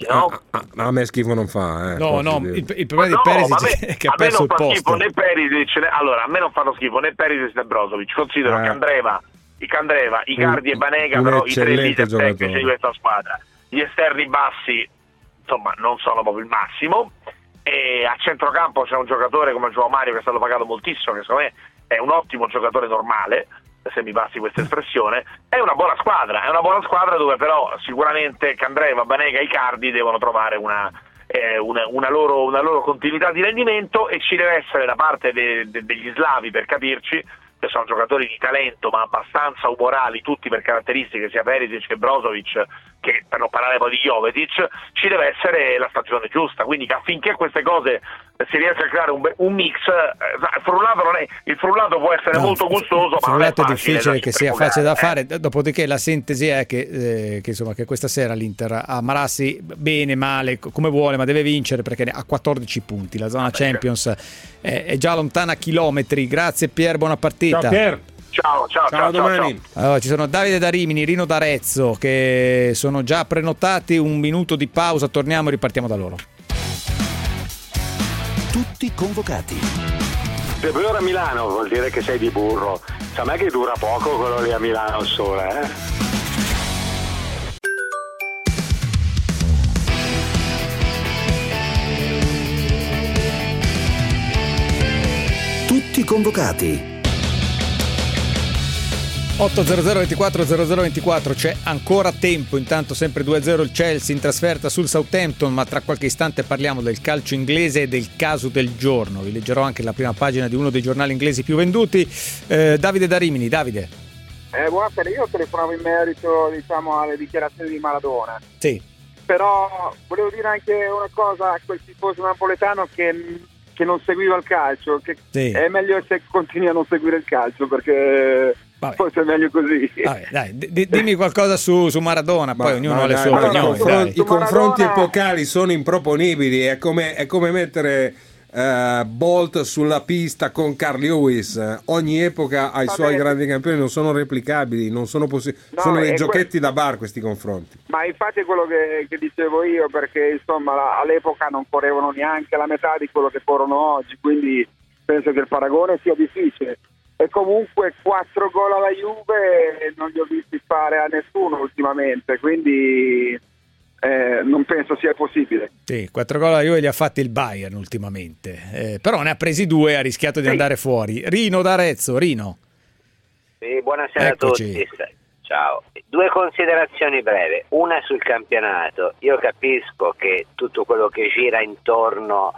a me schifo non fa. Il problema di Perisic è che ha perso il posto. A me non fanno schifo né Perisic né Brozovic. Considero Candreva, Icardi e Banega però i 3 leader tecnici di questa squadra. Gli esterni bassi insomma non sono proprio il massimo, e a centrocampo c'è un giocatore come João Mario che è stato pagato moltissimo, che secondo me è un ottimo giocatore normale, se mi passi questa espressione. È una buona squadra dove però sicuramente Candreva, Banega e Icardi devono trovare una loro continuità di rendimento, e ci deve essere da parte degli slavi, per capirci, che sono giocatori di talento ma abbastanza umorali tutti per caratteristiche, sia Perisic che Brozovic, che per non parlare poi di Jovetic, ci deve essere la stagione giusta, quindi affinché queste cose si riesca a creare un mix. Il frullato può essere molto gustoso, ma non è facile, difficile che sia facile da fare. Dopodiché la sintesi è che questa sera l'Inter amarassi bene, male, come vuole, ma deve vincere, perché ha 14 punti, la zona Champions è già lontana chilometri. Grazie Pier, buona partita. Ciao Pier. Ciao, domani. Allora, ci sono Davide da Rimini, Rino d'Arezzo che sono già prenotati. Un minuto di pausa, torniamo e ripartiamo da loro. Tutti convocati. Se vuoi ora a Milano vuol dire che sei di burro. Sa me che dura poco quello lì a Milano il sole, Tutti convocati. 800 24 0024, c'è ancora tempo. Intanto sempre 2-0 il Chelsea in trasferta sul Southampton, ma tra qualche istante parliamo del calcio inglese e del caso del giorno. Vi leggerò anche la prima pagina di uno dei giornali inglesi più venduti. Davide da Rimini. Davide. Buonasera, io telefonavo in merito alle dichiarazioni di Maradona. Sì. Però volevo dire anche una cosa a quel tifoso napoletano che non seguiva il calcio, che sì. È meglio se continui a non seguire il calcio, perché forse è meglio così. Vabbè, dai, dimmi qualcosa su Maradona, poi ognuno ha le sue opinioni. I confronti epocali sono improponibili, è come mettere Bolt sulla pista con Carl Lewis. Ogni epoca ha i suoi grandi campioni, non sono replicabili, non sono sono dei giochetti da bar questi confronti. Ma infatti è quello che dicevo io, perché insomma all'epoca non correvano neanche la metà di quello che corrono oggi, quindi penso che il paragone sia difficile. E comunque 4 gol alla Juve non li ho visti fare a nessuno ultimamente, quindi non penso sia possibile. Sì, 4 gol alla Juve li ha fatti il Bayern ultimamente, però ne ha presi 2, ha rischiato di andare fuori. Rino d'Arezzo, Rino. Sì, buonasera a tutti. Ciao. 2 considerazioni breve. Una sul campionato. Io capisco che tutto quello che gira intorno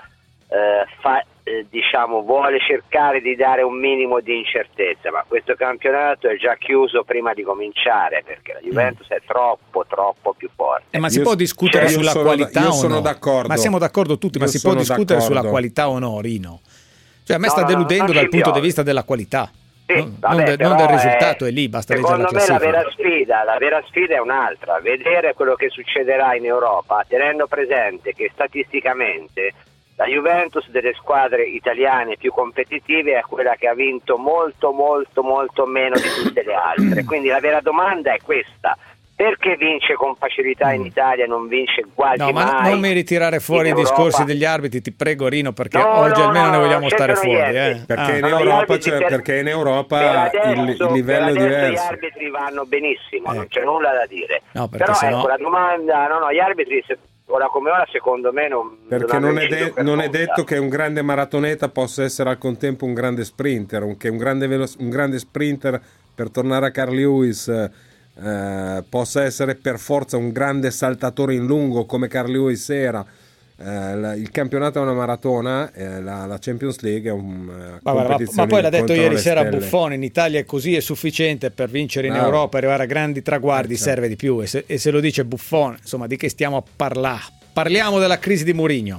vuole cercare di dare un minimo di incertezza, ma questo campionato è già chiuso prima di cominciare, perché la Juventus è troppo più forte. Ma si può discutere sulla qualità o no? Io sono d'accordo. Ma siamo d'accordo tutti, ma si può discutere sulla qualità o no, Rino? Cioè a me sta deludendo dal punto di vista della qualità. Non del risultato, è lì, basta leggere la classifica. Secondo me la vera sfida è un'altra, vedere quello che succederà in Europa, tenendo presente che statisticamente la Juventus delle squadre italiane più competitive è quella che ha vinto molto meno di tutte le altre, quindi la vera domanda è questa: perché vince con facilità in Italia e non vince quasi mai? Ma non mi ritirare fuori i discorsi degli arbitri, ti prego Rino, perché oggi almeno ne vogliamo stare fuori. Perché in Europa il livello è diverso. Gli arbitri vanno benissimo, non c'è nulla da dire. Però ecco la domanda, gli arbitri ora come ora secondo me perché non è detto che un grande maratoneta possa essere al contempo un grande sprinter, che un grande sprinter, per tornare a Carl Lewis, possa essere per forza un grande saltatore in lungo come Carl Lewis era. Il campionato è una maratona, la Champions League è un competizione. Ma poi l'ha detto ieri sera Buffon, in Italia è così, è sufficiente per vincere in Europa, arrivare a grandi traguardi, serve di più, e se lo dice Buffon, insomma, di che stiamo a parlare? Parliamo della crisi di Mourinho.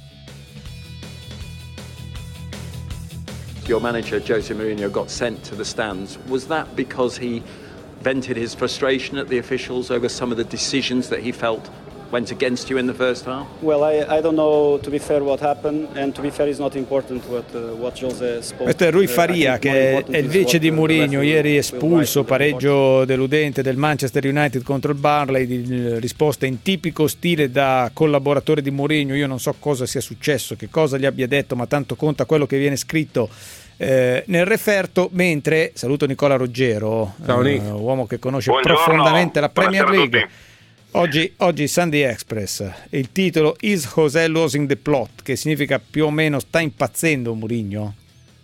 Your manager Jose Mourinho got sent to the stands. Was that because he vented his frustration at the officials over some of the decisions that he felt went against you in the first half? Well, I don't know, to be fair, what happened, and to be fair, it's not important what Jose spoke. Questo è Rui Faria, che è il vice di Mourinho, ieri espulso, pareggio deludente del Manchester United contro il Burnley, risposta in tipico stile da collaboratore di Mourinho. Io non so cosa sia successo, che cosa gli abbia detto, ma tanto conta quello che viene scritto nel referto. Mentre saluto Nicola Ruggero, uomo che conosce profondamente la Premier League. Oggi Sunday Express, il titolo Is José losing the plot, che significa più o meno sta impazzendo Mourinho?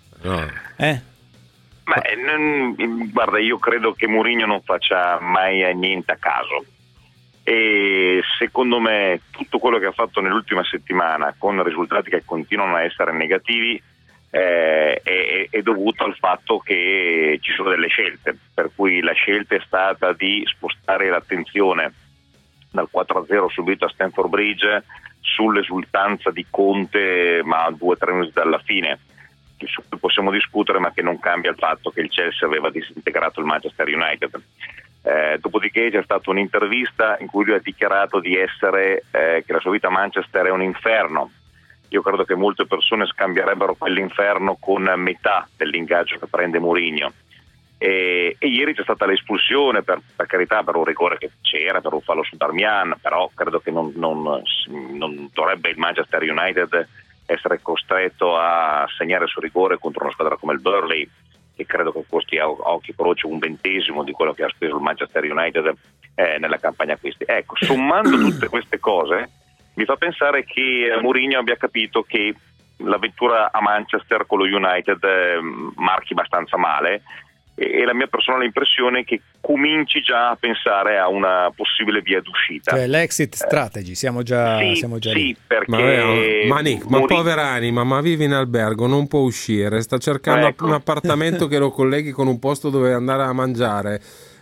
Guarda, io credo che Mourinho non faccia mai niente a caso, e secondo me tutto quello che ha fatto nell'ultima settimana, con risultati che continuano a essere negativi, è dovuto al fatto che ci sono delle scelte, per cui la scelta è stata di spostare l'attenzione dal 4-0 subito a Stamford Bridge sull'esultanza di Conte, ma 2 o 3 minuti dalla fine, su cui possiamo discutere, ma che non cambia il fatto che il Chelsea aveva disintegrato il Manchester United. Dopodiché c'è stata un'intervista in cui lui ha dichiarato di essere che la sua vita a Manchester è un inferno. Io credo che molte persone scambierebbero quell'inferno con metà dell'ingaggio che prende Mourinho. E ieri c'è stata l'espulsione, per carità, per un rigore che c'era, per un fallo su Darmian, però credo che non dovrebbe il Manchester United essere costretto a segnare su rigore contro una squadra come il Burnley, che credo che costi a occhi croce un 20° di quello che ha speso il Manchester United nella campagna acquisti. Ecco, sommando tutte queste cose mi fa pensare che Mourinho abbia capito che l'avventura a Manchester con lo United marchi abbastanza male, e la mia personale impressione è che cominci già a pensare a una possibile via d'uscita. Cioè l'exit strategy, siamo già lì. Perché ma povera anima, ma vive in albergo, non può uscire, sta cercando un appartamento che lo colleghi con un posto dove andare a mangiare.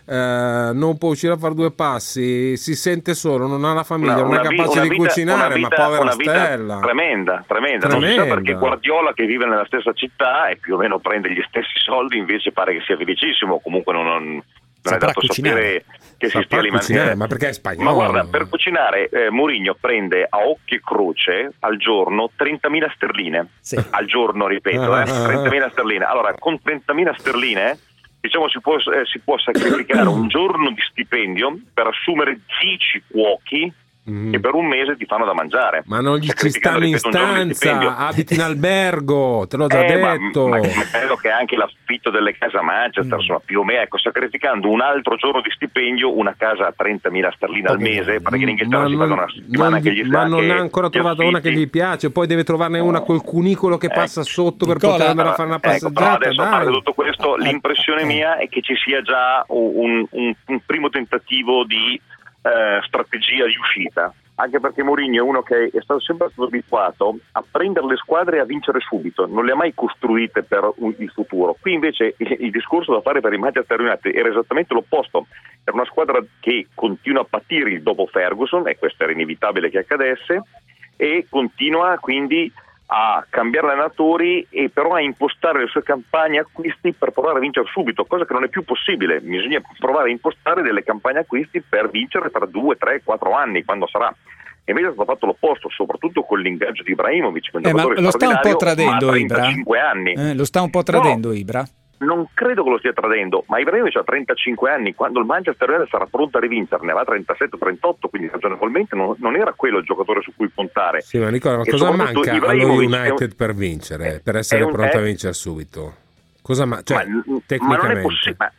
non può uscire a fare 2 passi, si sente solo, non ha la famiglia, non è capace di cucinare, ma povera Stella. Tremenda. Non si sa perché Guardiola, che vive nella stessa città e più o meno prende gli stessi soldi, invece pare che sia felicissimo. Comunque non è dato sapere che si stia alimentando. Ma perché è spagnolo? Ma guarda, per cucinare Mourinho prende a occhio e croce al giorno 30.000 sterline. Sì. Al giorno, ripeto, 30.000 sterline. Allora, con 30.000 sterline, diciamo, si può sacrificare un giorno di stipendio per assumere 10 cuochi che per un mese ti fanno da mangiare. Ma non gli ci stanno in stanza, abiti in albergo, te l'ho già detto. Ma credo che anche l'affitto delle case a Manchester, insomma, più o meno, sacrificando un altro giorno di stipendio, una casa a 30.000 sterline al mese, perché in Inghilterra si paga una settimana che gli sta. Ma non ha ancora trovato una che gli piace, poi deve trovarne una col cunicolo che passa sotto per poter andare a fare una passeggiata. Adesso, a parte tutto questo, l'impressione mia è che ci sia già un primo tentativo di strategia di uscita, anche perché Mourinho è uno che è stato sempre stato abituato a prendere le squadre e a vincere subito, non le ha mai costruite per il futuro. Qui invece il discorso da fare per il Manchester United era esattamente l'opposto, era una squadra che continua a patire il dopo Ferguson, e questo era inevitabile che accadesse, e continua quindi a cambiare allenatori e però a impostare le sue campagne acquisti per provare a vincere subito, cosa che non è più possibile. Bisogna provare a impostare delle campagne acquisti per vincere tra 2, 3, 4 anni, quando sarà. E invece è stato fatto l'opposto, soprattutto con l'ingaggio di Ibrahimovic, ma lo sta un po' tradendo Ibra. 35 anni. Lo sta un po' tradendo Ibra. Non credo che lo stia tradendo, ma Ibrahimovic ha 35 anni, quando il Manchester United sarà pronto a rivincere, ne aveva 37-38, quindi ragionevolmente non era quello il giocatore su cui puntare. Sì, ma Nicola, ma cosa manca allo United per vincere, per essere pronto a vincere subito? Cosa tecnicamente? Ma non è possibile.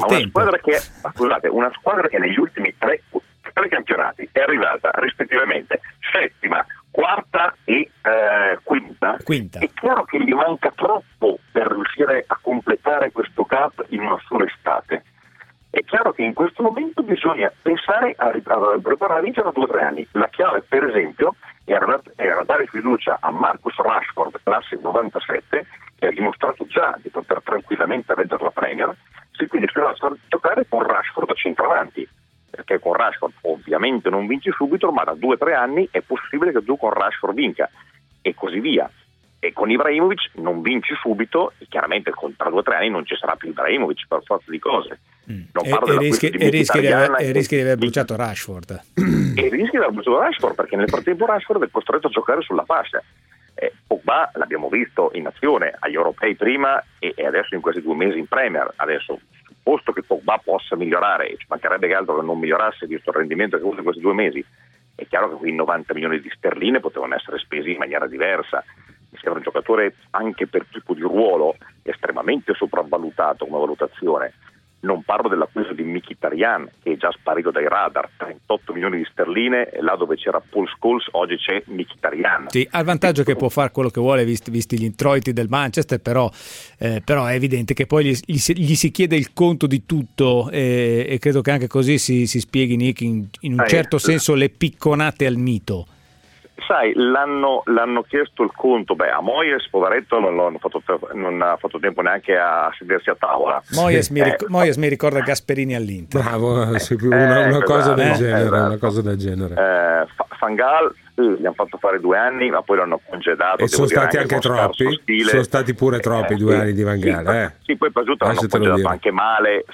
Una squadra che negli ultimi 3 campionati è arrivata rispettivamente settima, quarta e quinta. È chiaro che gli manca troppo per riuscire a completare questo gap in una sola estate. È chiaro che in questo momento bisogna pensare a preparare a vincere a 2 o 3 anni. La chiave, per esempio, era dare fiducia a Marcus Rashford, classe 97, che ha dimostrato già di poter tranquillamente reggere la Premier. Quindi si deve giocare con Rashford a centravanti, perché con Rashford ovviamente non vinci subito, ma da 2 o 3 anni è possibile che tu con Rashford vinca, e così via. E con Ibrahimovic non vinci subito, e chiaramente tra 2 o 3 anni non ci sarà più Ibrahimovic per forza di cose. Rischi di aver bruciato Rashford. E rischi di aver bruciato Rashford, perché nel frattempo Rashford è costretto a giocare sulla fascia. Pogba l'abbiamo visto in azione agli europei prima e adesso in questi 2 mesi in Premier. Adesso, posto che Pogba possa migliorare, e ci mancherebbe che altro che non migliorasse visto il rendimento che ha avuto in questi 2 mesi, è chiaro che qui 90 milioni di sterline potevano essere spesi in maniera diversa. Mi sembra un giocatore, anche per tipo di ruolo, estremamente sopravvalutato come valutazione. Non parlo dell'acquisto di Mkhitaryan, che è già sparito dai radar, 38 milioni di sterline, e là dove c'era Paul Scholes oggi c'è Mkhitaryan. Sì, ha il vantaggio che può fare quello che vuole visti gli introiti del Manchester, però è evidente che poi gli si chiede il conto di tutto, e credo che anche così si spieghi, Nick, in un certo senso le picconate al mito. Sai, l'hanno chiesto il conto, a Moyes, poveretto, non ha fatto tempo neanche a sedersi a tavola. Moyes mi ricorda Gasperini all'Inter. Bravo, una cosa del genere. Van Gaal gli hanno fatto fare 2 anni, ma poi l'hanno congedato. E sono stati anche troppi, sono stati pure troppi 2 anni di Van Gaal. Sì, poi per tutto l'hanno congedato anche male,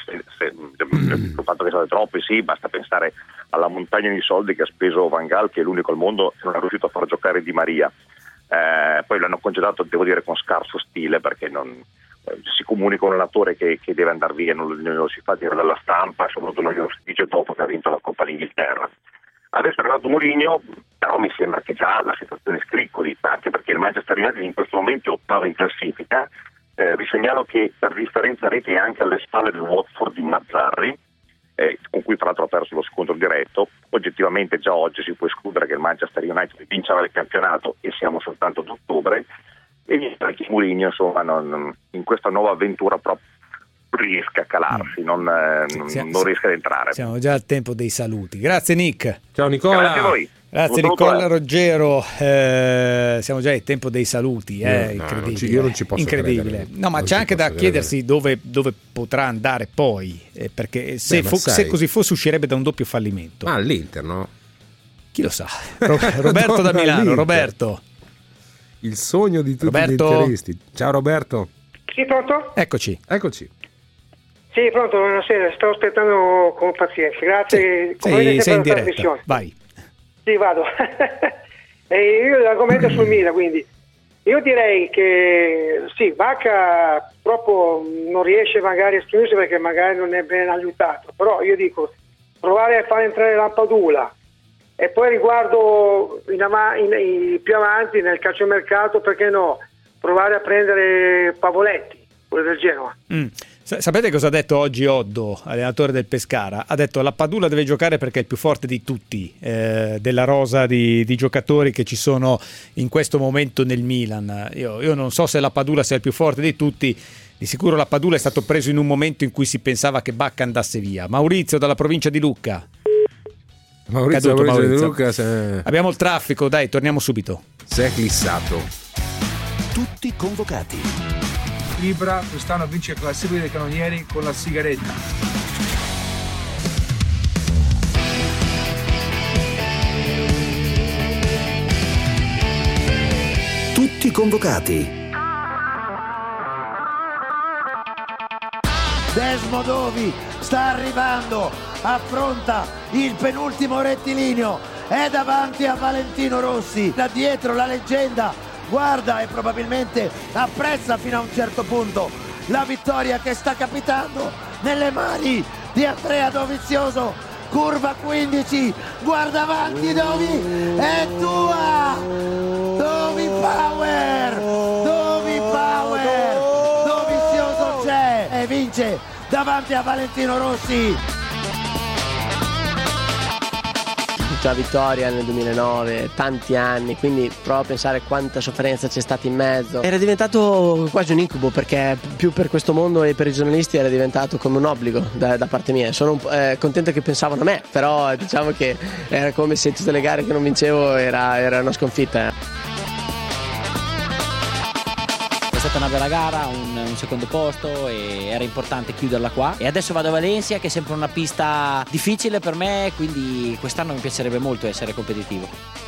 il fatto che sono troppi, sì, basta pensare alla montagna di soldi che ha speso Van Gaal, che è l'unico al mondo che non è riuscito a far giocare Di Maria. Poi l'hanno congedato, devo dire, con scarso stile, perché non si comunica un allenatore che deve andare via, non lo si fa dire dalla stampa, soprattutto non lo si dice dopo che ha vinto la Coppa d'Inghilterra. Adesso è arrivato Mourinho, però mi sembra che già la situazione scricoli, anche perché il Manchester United in questo momento è 8avo in classifica. Vi segnalo che per differenza rete è anche alle spalle del Watford di Mazzarri, con cui tra l'altro ha perso lo scontro diretto. Oggettivamente già oggi si può escludere che il Manchester United vincerà il campionato, e siamo soltanto ad ottobre, e viene che Mourinho, insomma, in questa nuova avventura proprio riesca a calarsi, non riesca ad entrare. Siamo già al tempo dei saluti. Grazie Nick. Ciao Nicola. Grazie a voi. Grazie Nicola Ruggero, siamo già al tempo dei saluti, incredibile. Io non ci posso incredibile. credere. No, ma Non c'è ci anche da posso chiedersi dove potrà andare poi, perché se così fosse uscirebbe da un doppio fallimento. Ma all'Inter, no? Chi lo sa? Roberto da Milano. Roberto, il sogno di tutti Roberto? gli interisti. Ciao Roberto. Sì, pronto? Eccoci. Sì, pronto, buonasera, stavo aspettando con pazienza. Grazie. Sei in diretta, vai. Sì, vado. E io l'argomento sul Milan, quindi io direi che sì, Bacca purtroppo non riesce magari a esprimersi perché magari non è ben aiutato, però io dico provare a far entrare Lampadula e poi riguardo più avanti nel calciomercato, perché no, provare a prendere Pavoletti, quello del Genoa. Sapete cosa ha detto oggi Oddo, allenatore del Pescara? Ha detto la Padula deve giocare perché è il più forte di tutti, della rosa di giocatori che ci sono in questo momento nel Milan. Io non so se la Padula sia il più forte di tutti, di sicuro la Padula è stato preso in un momento in cui si pensava che Bacca andasse via. Maurizio dalla provincia di Lucca. Maurizio. Di Lucca Abbiamo il traffico, dai, torniamo subito. Si è eclissato. Tutti convocati. Ibra quest'anno vince classifica dei cannonieri con la sigaretta. Tutti convocati. Desmodovi sta arrivando, affronta il penultimo rettilineo, è davanti a Valentino Rossi, da dietro la leggenda guarda e probabilmente apprezza fino a un certo punto la vittoria che sta capitando nelle mani di Andrea Dovizioso. Curva 15, guarda avanti Dovi, è tua! Dovi Power! Dovizioso c'è e vince davanti a Valentino Rossi. La vittoria nel 2009, tanti anni, quindi provo a pensare quanta sofferenza c'è stata in mezzo. Era diventato quasi un incubo, perché più per questo mondo e per i giornalisti era diventato come un obbligo da parte mia. Sono contento che pensavano a me, però diciamo che era come se tutte le gare che non vincevo era una sconfitta. È stata una bella gara, un secondo posto, e era importante chiuderla qua. E adesso vado a Valencia, che è sempre una pista difficile per me, quindi quest'anno mi piacerebbe molto essere competitivo.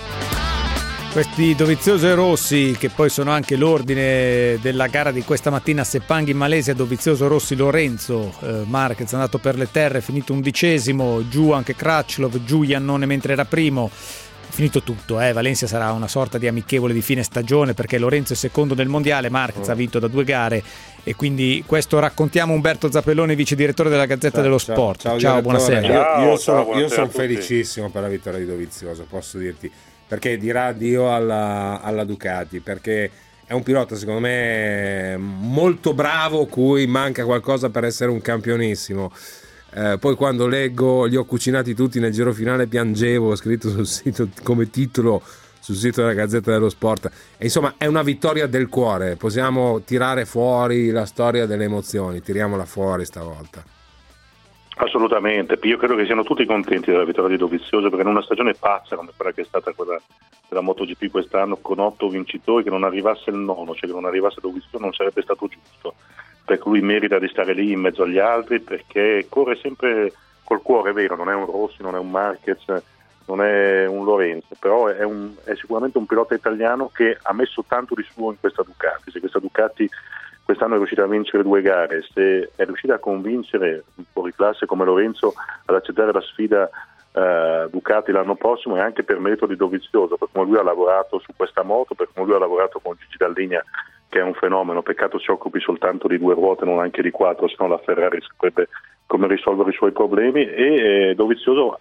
Questi Dovizioso e Rossi, che poi sono anche l'ordine della gara di questa mattina a Sepang in Malesia. Dovizioso, Rossi, Lorenzo, Marquez è andato per le terre, è finito 11°, giù anche Krachlov, giù Iannone mentre era primo. Finito tutto, Valencia sarà una sorta di amichevole di fine stagione, perché Lorenzo è secondo nel mondiale, Marquez ha vinto da 2 gare, e quindi questo raccontiamo Umberto Zappelloni, vice direttore della Gazzetta dello Sport. Ciao, buonasera. Io sono felicissimo per la vittoria di Dovizioso, posso dirti, perché dirà addio alla Ducati, perché è un pilota secondo me molto bravo, cui manca qualcosa per essere un campionissimo. Poi quando leggo li ho cucinati tutti nel giro finale piangevo, ho scritto sul sito come titolo sul sito della Gazzetta dello Sport, e insomma è una vittoria del cuore. Possiamo tirare fuori la storia delle emozioni, tiriamola fuori stavolta. Assolutamente, io credo che siano tutti contenti della vittoria di Dovizioso, perché in una stagione pazza come quella che è stata quella della MotoGP quest'anno, con 8 vincitori, che non arrivasse il nono, cioè che non arrivasse Dovizioso, non sarebbe stato giusto, perché lui merita di stare lì in mezzo agli altri, perché corre sempre col cuore, è vero, non è un Rossi, non è un Marquez, non è un Lorenzo, però è sicuramente un pilota italiano che ha messo tanto di suo in questa Ducati. Se questa Ducati quest'anno è riuscita a vincere 2 gare, se è riuscita a convincere un fuoriclasse come Lorenzo ad accettare la sfida Ducati l'anno prossimo, è anche per merito di Dovizioso, per come lui ha lavorato su questa moto, per come lui ha lavorato con Gigi Dall'Igna, che è un fenomeno. Peccato si occupi soltanto di 2 ruote, non anche di 4, sennò la Ferrari saprebbe come risolvere i suoi problemi, e Dovizioso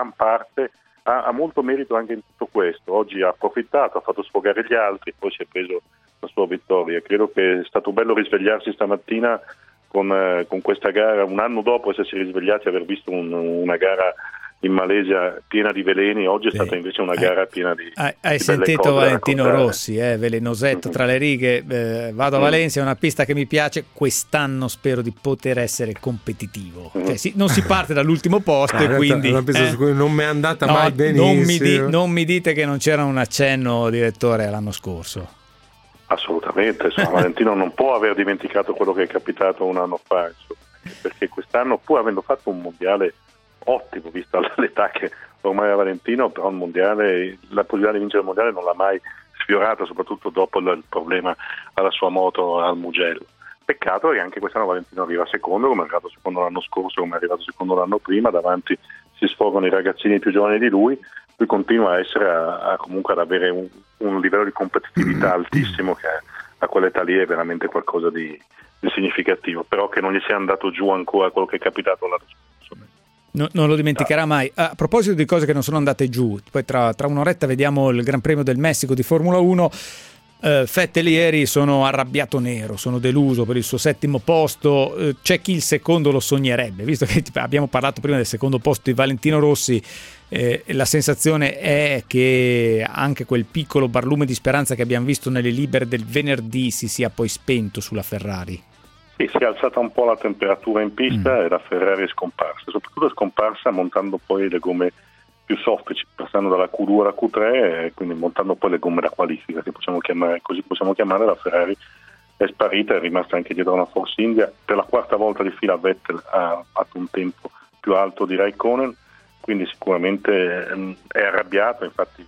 ha molto merito anche in tutto questo. Oggi ha approfittato, ha fatto sfogare gli altri, poi si è preso la sua vittoria. Credo che è stato bello risvegliarsi stamattina con questa gara, un anno dopo essersi risvegliati e aver visto una gara in Malesia piena di veleni, oggi è stata invece una gara piena di Hai di sentito belle cose da Valentino raccontare. Rossi, velenosetto tra le righe, vado a Valencia, è una pista che mi piace, quest'anno spero di poter essere competitivo. Cioè, non si parte dall'ultimo posto e quindi... È una pista su cui non mi è andata no, mai benissimo. non mi dite che non c'era un accenno, direttore, l'anno scorso. Assolutamente, insomma, Valentino non può aver dimenticato quello che è capitato un anno fa, insomma, perché quest'anno, pur avendo fatto un mondiale ottimo, vista l'età che ormai ha Valentino, però il mondiale, la possibilità di vincere il mondiale non l'ha mai sfiorata, soprattutto dopo il problema alla sua moto al Mugello. Peccato che anche quest'anno Valentino arriva secondo, come è arrivato secondo l'anno scorso, come è arrivato secondo l'anno prima, davanti si sfogano i ragazzini più giovani di lui continua a essere comunque ad avere un livello di competitività altissimo che a quell'età lì è veramente qualcosa di significativo, però che non gli sia andato giù ancora quello che è capitato l'anno scorso. Non lo dimenticherà mai. A proposito di cose che non sono andate giù, poi tra un'oretta vediamo il Gran Premio del Messico di Formula 1. Vettel ieri sono arrabbiato nero, sono deluso per il suo 7° posto. C'è chi il secondo lo sognerebbe, visto che abbiamo parlato prima del secondo posto di Valentino Rossi. La sensazione è che anche quel piccolo barlume di speranza che abbiamo visto nelle libere del venerdì si sia poi spento sulla Ferrari. Sì, si è alzata un po' la temperatura in pista e la Ferrari è scomparsa, soprattutto è scomparsa montando poi le gomme più soffici, passando dalla Q2 alla Q3 e quindi montando poi le gomme da qualifica, che possiamo chiamare, così possiamo chiamare. La Ferrari è sparita, è rimasta anche dietro una Force India. Per la 4ª volta di fila Vettel ha fatto un tempo più alto di Raikkonen, quindi sicuramente è arrabbiato. Infatti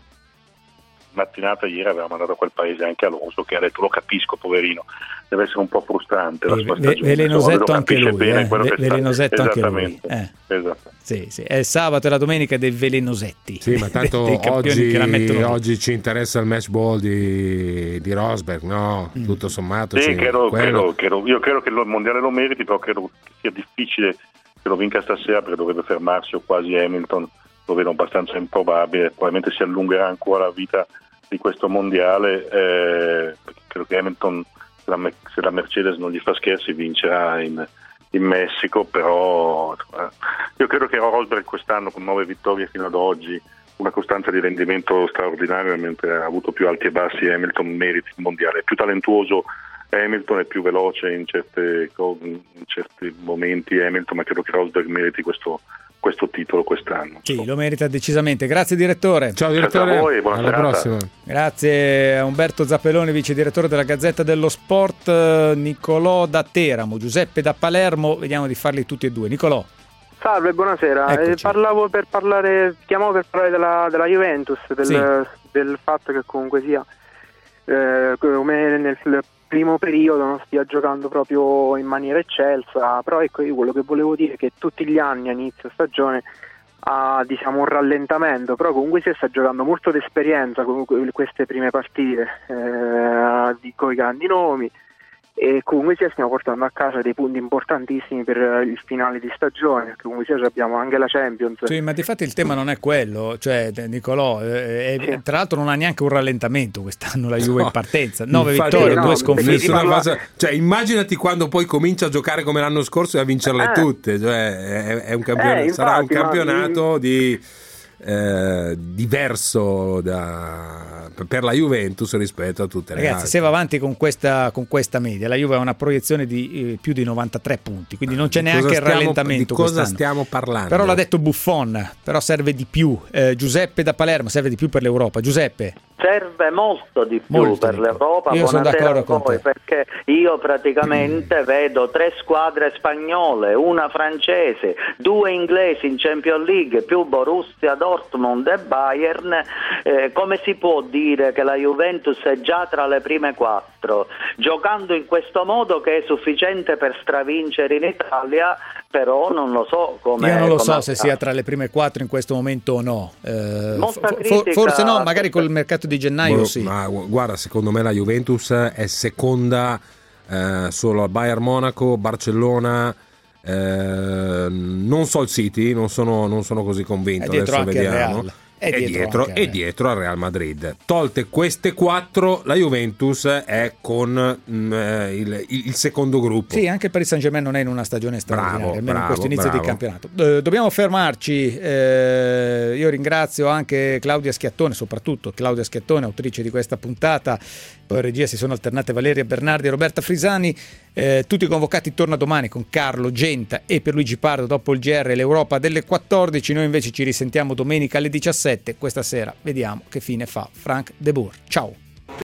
mattinata ieri aveva mandato a quel paese anche Alonso, che ha detto: lo capisco, poverino, deve essere un po' frustrante la sua stagione. Velenosetto anche lui, velenosetto anche lui. Esatto. Sì, è il sabato e la domenica dei velenosetti. Sì, ma tanto oggi ci interessa il match ball di Rosberg, no? Tutto sommato. Sì, io credo che il mondiale lo meriti, però credo che sia difficile che lo vinca stasera, perché dovrebbe fermarsi o quasi Hamilton. Lo vedo abbastanza improbabile, probabilmente si allungherà ancora la vita di questo mondiale, perché credo che Hamilton, se la Mercedes non gli fa scherzi, vincerà in Messico, però io credo che Rosberg quest'anno, con 9 vittorie fino ad oggi, una costanza di rendimento straordinaria, mentre ha avuto più alti e bassi Hamilton, meriti il mondiale. È più talentuoso Hamilton, è più veloce in certi momenti Hamilton, ma credo che Rosberg meriti questo titolo quest'anno. Sì, lo merita decisamente. Grazie direttore. Ciao direttore, a voi, buona alla serata. prossima. Grazie a Umberto Zappelloni, vice direttore della Gazzetta dello Sport, Nicolò da Teramo, Giuseppe da Palermo. Vediamo di farli tutti e due. Nicolò. Salve, buonasera. Chiamavo per parlare della Juventus, del fatto che comunque sia come nel primo periodo non stia giocando proprio in maniera eccelsa, però ecco, io quello che volevo dire è che tutti gli anni a inizio stagione ha un rallentamento, però comunque si sta giocando molto d'esperienza comunque queste prime partite con i grandi nomi, e comunque stiamo portando a casa dei punti importantissimi per il finale di stagione, che comunque abbiamo anche la Champions. Sì, ma di fatto il tema non è quello, cioè Nicolò, tra l'altro non ha neanche un rallentamento quest'anno la Juve in partenza, 9 vittorie, 2 sconfitte. Cioè immaginati quando poi comincia a giocare come l'anno scorso e a vincerle tutte, cioè è un campionato, infatti, sarà un campionato diverso per la Juventus rispetto a tutte le altre. Se va avanti con questa media, la Juve ha una proiezione di più di 93 punti, quindi non c'è neanche il rallentamento. Di cosa quest'anno. Stiamo parlando? Però l'ha detto Buffon, però serve di più. Giuseppe da Palermo, serve di più per l'Europa. Giuseppe? Serve molto di più per l'Europa. Io sono d'accordo con voi, te. perché io praticamente vedo 3 squadre spagnole, una francese, 2 inglesi in Champions League, più Borussia Dortmund e Bayern. Come si può dire che la Juventus è già tra le prime 4? Giocando in questo modo, che è sufficiente per stravincere in Italia, però non lo so come. Io non lo so se sia tra le prime 4 in questo momento o no. Forse no, magari col mercato di gennaio sì. Ma guarda, secondo me la Juventus è seconda solo al Bayern Monaco, Barcellona, non so il City, non sono così convinto. È dietro adesso anche il vediamo. Real. e dietro al Real Madrid. Tolte queste 4, la Juventus è con il secondo gruppo. Sì, anche il Paris Saint-Germain non è in una stagione straordinaria, almeno in questo inizio di campionato. Dobbiamo fermarci. Io ringrazio anche Claudia Schiattone, soprattutto Claudia Schiattone, autrice di questa puntata. Poi in regia si sono alternate Valeria Bernardi e Roberta Frisani. Tutti convocati torna domani con Carlo Genta e Pierluigi Pardo dopo il GR e l'Europa delle 14. Noi invece ci risentiamo domenica alle 17. Questa sera vediamo che fine fa Frank de Boer. Ciao.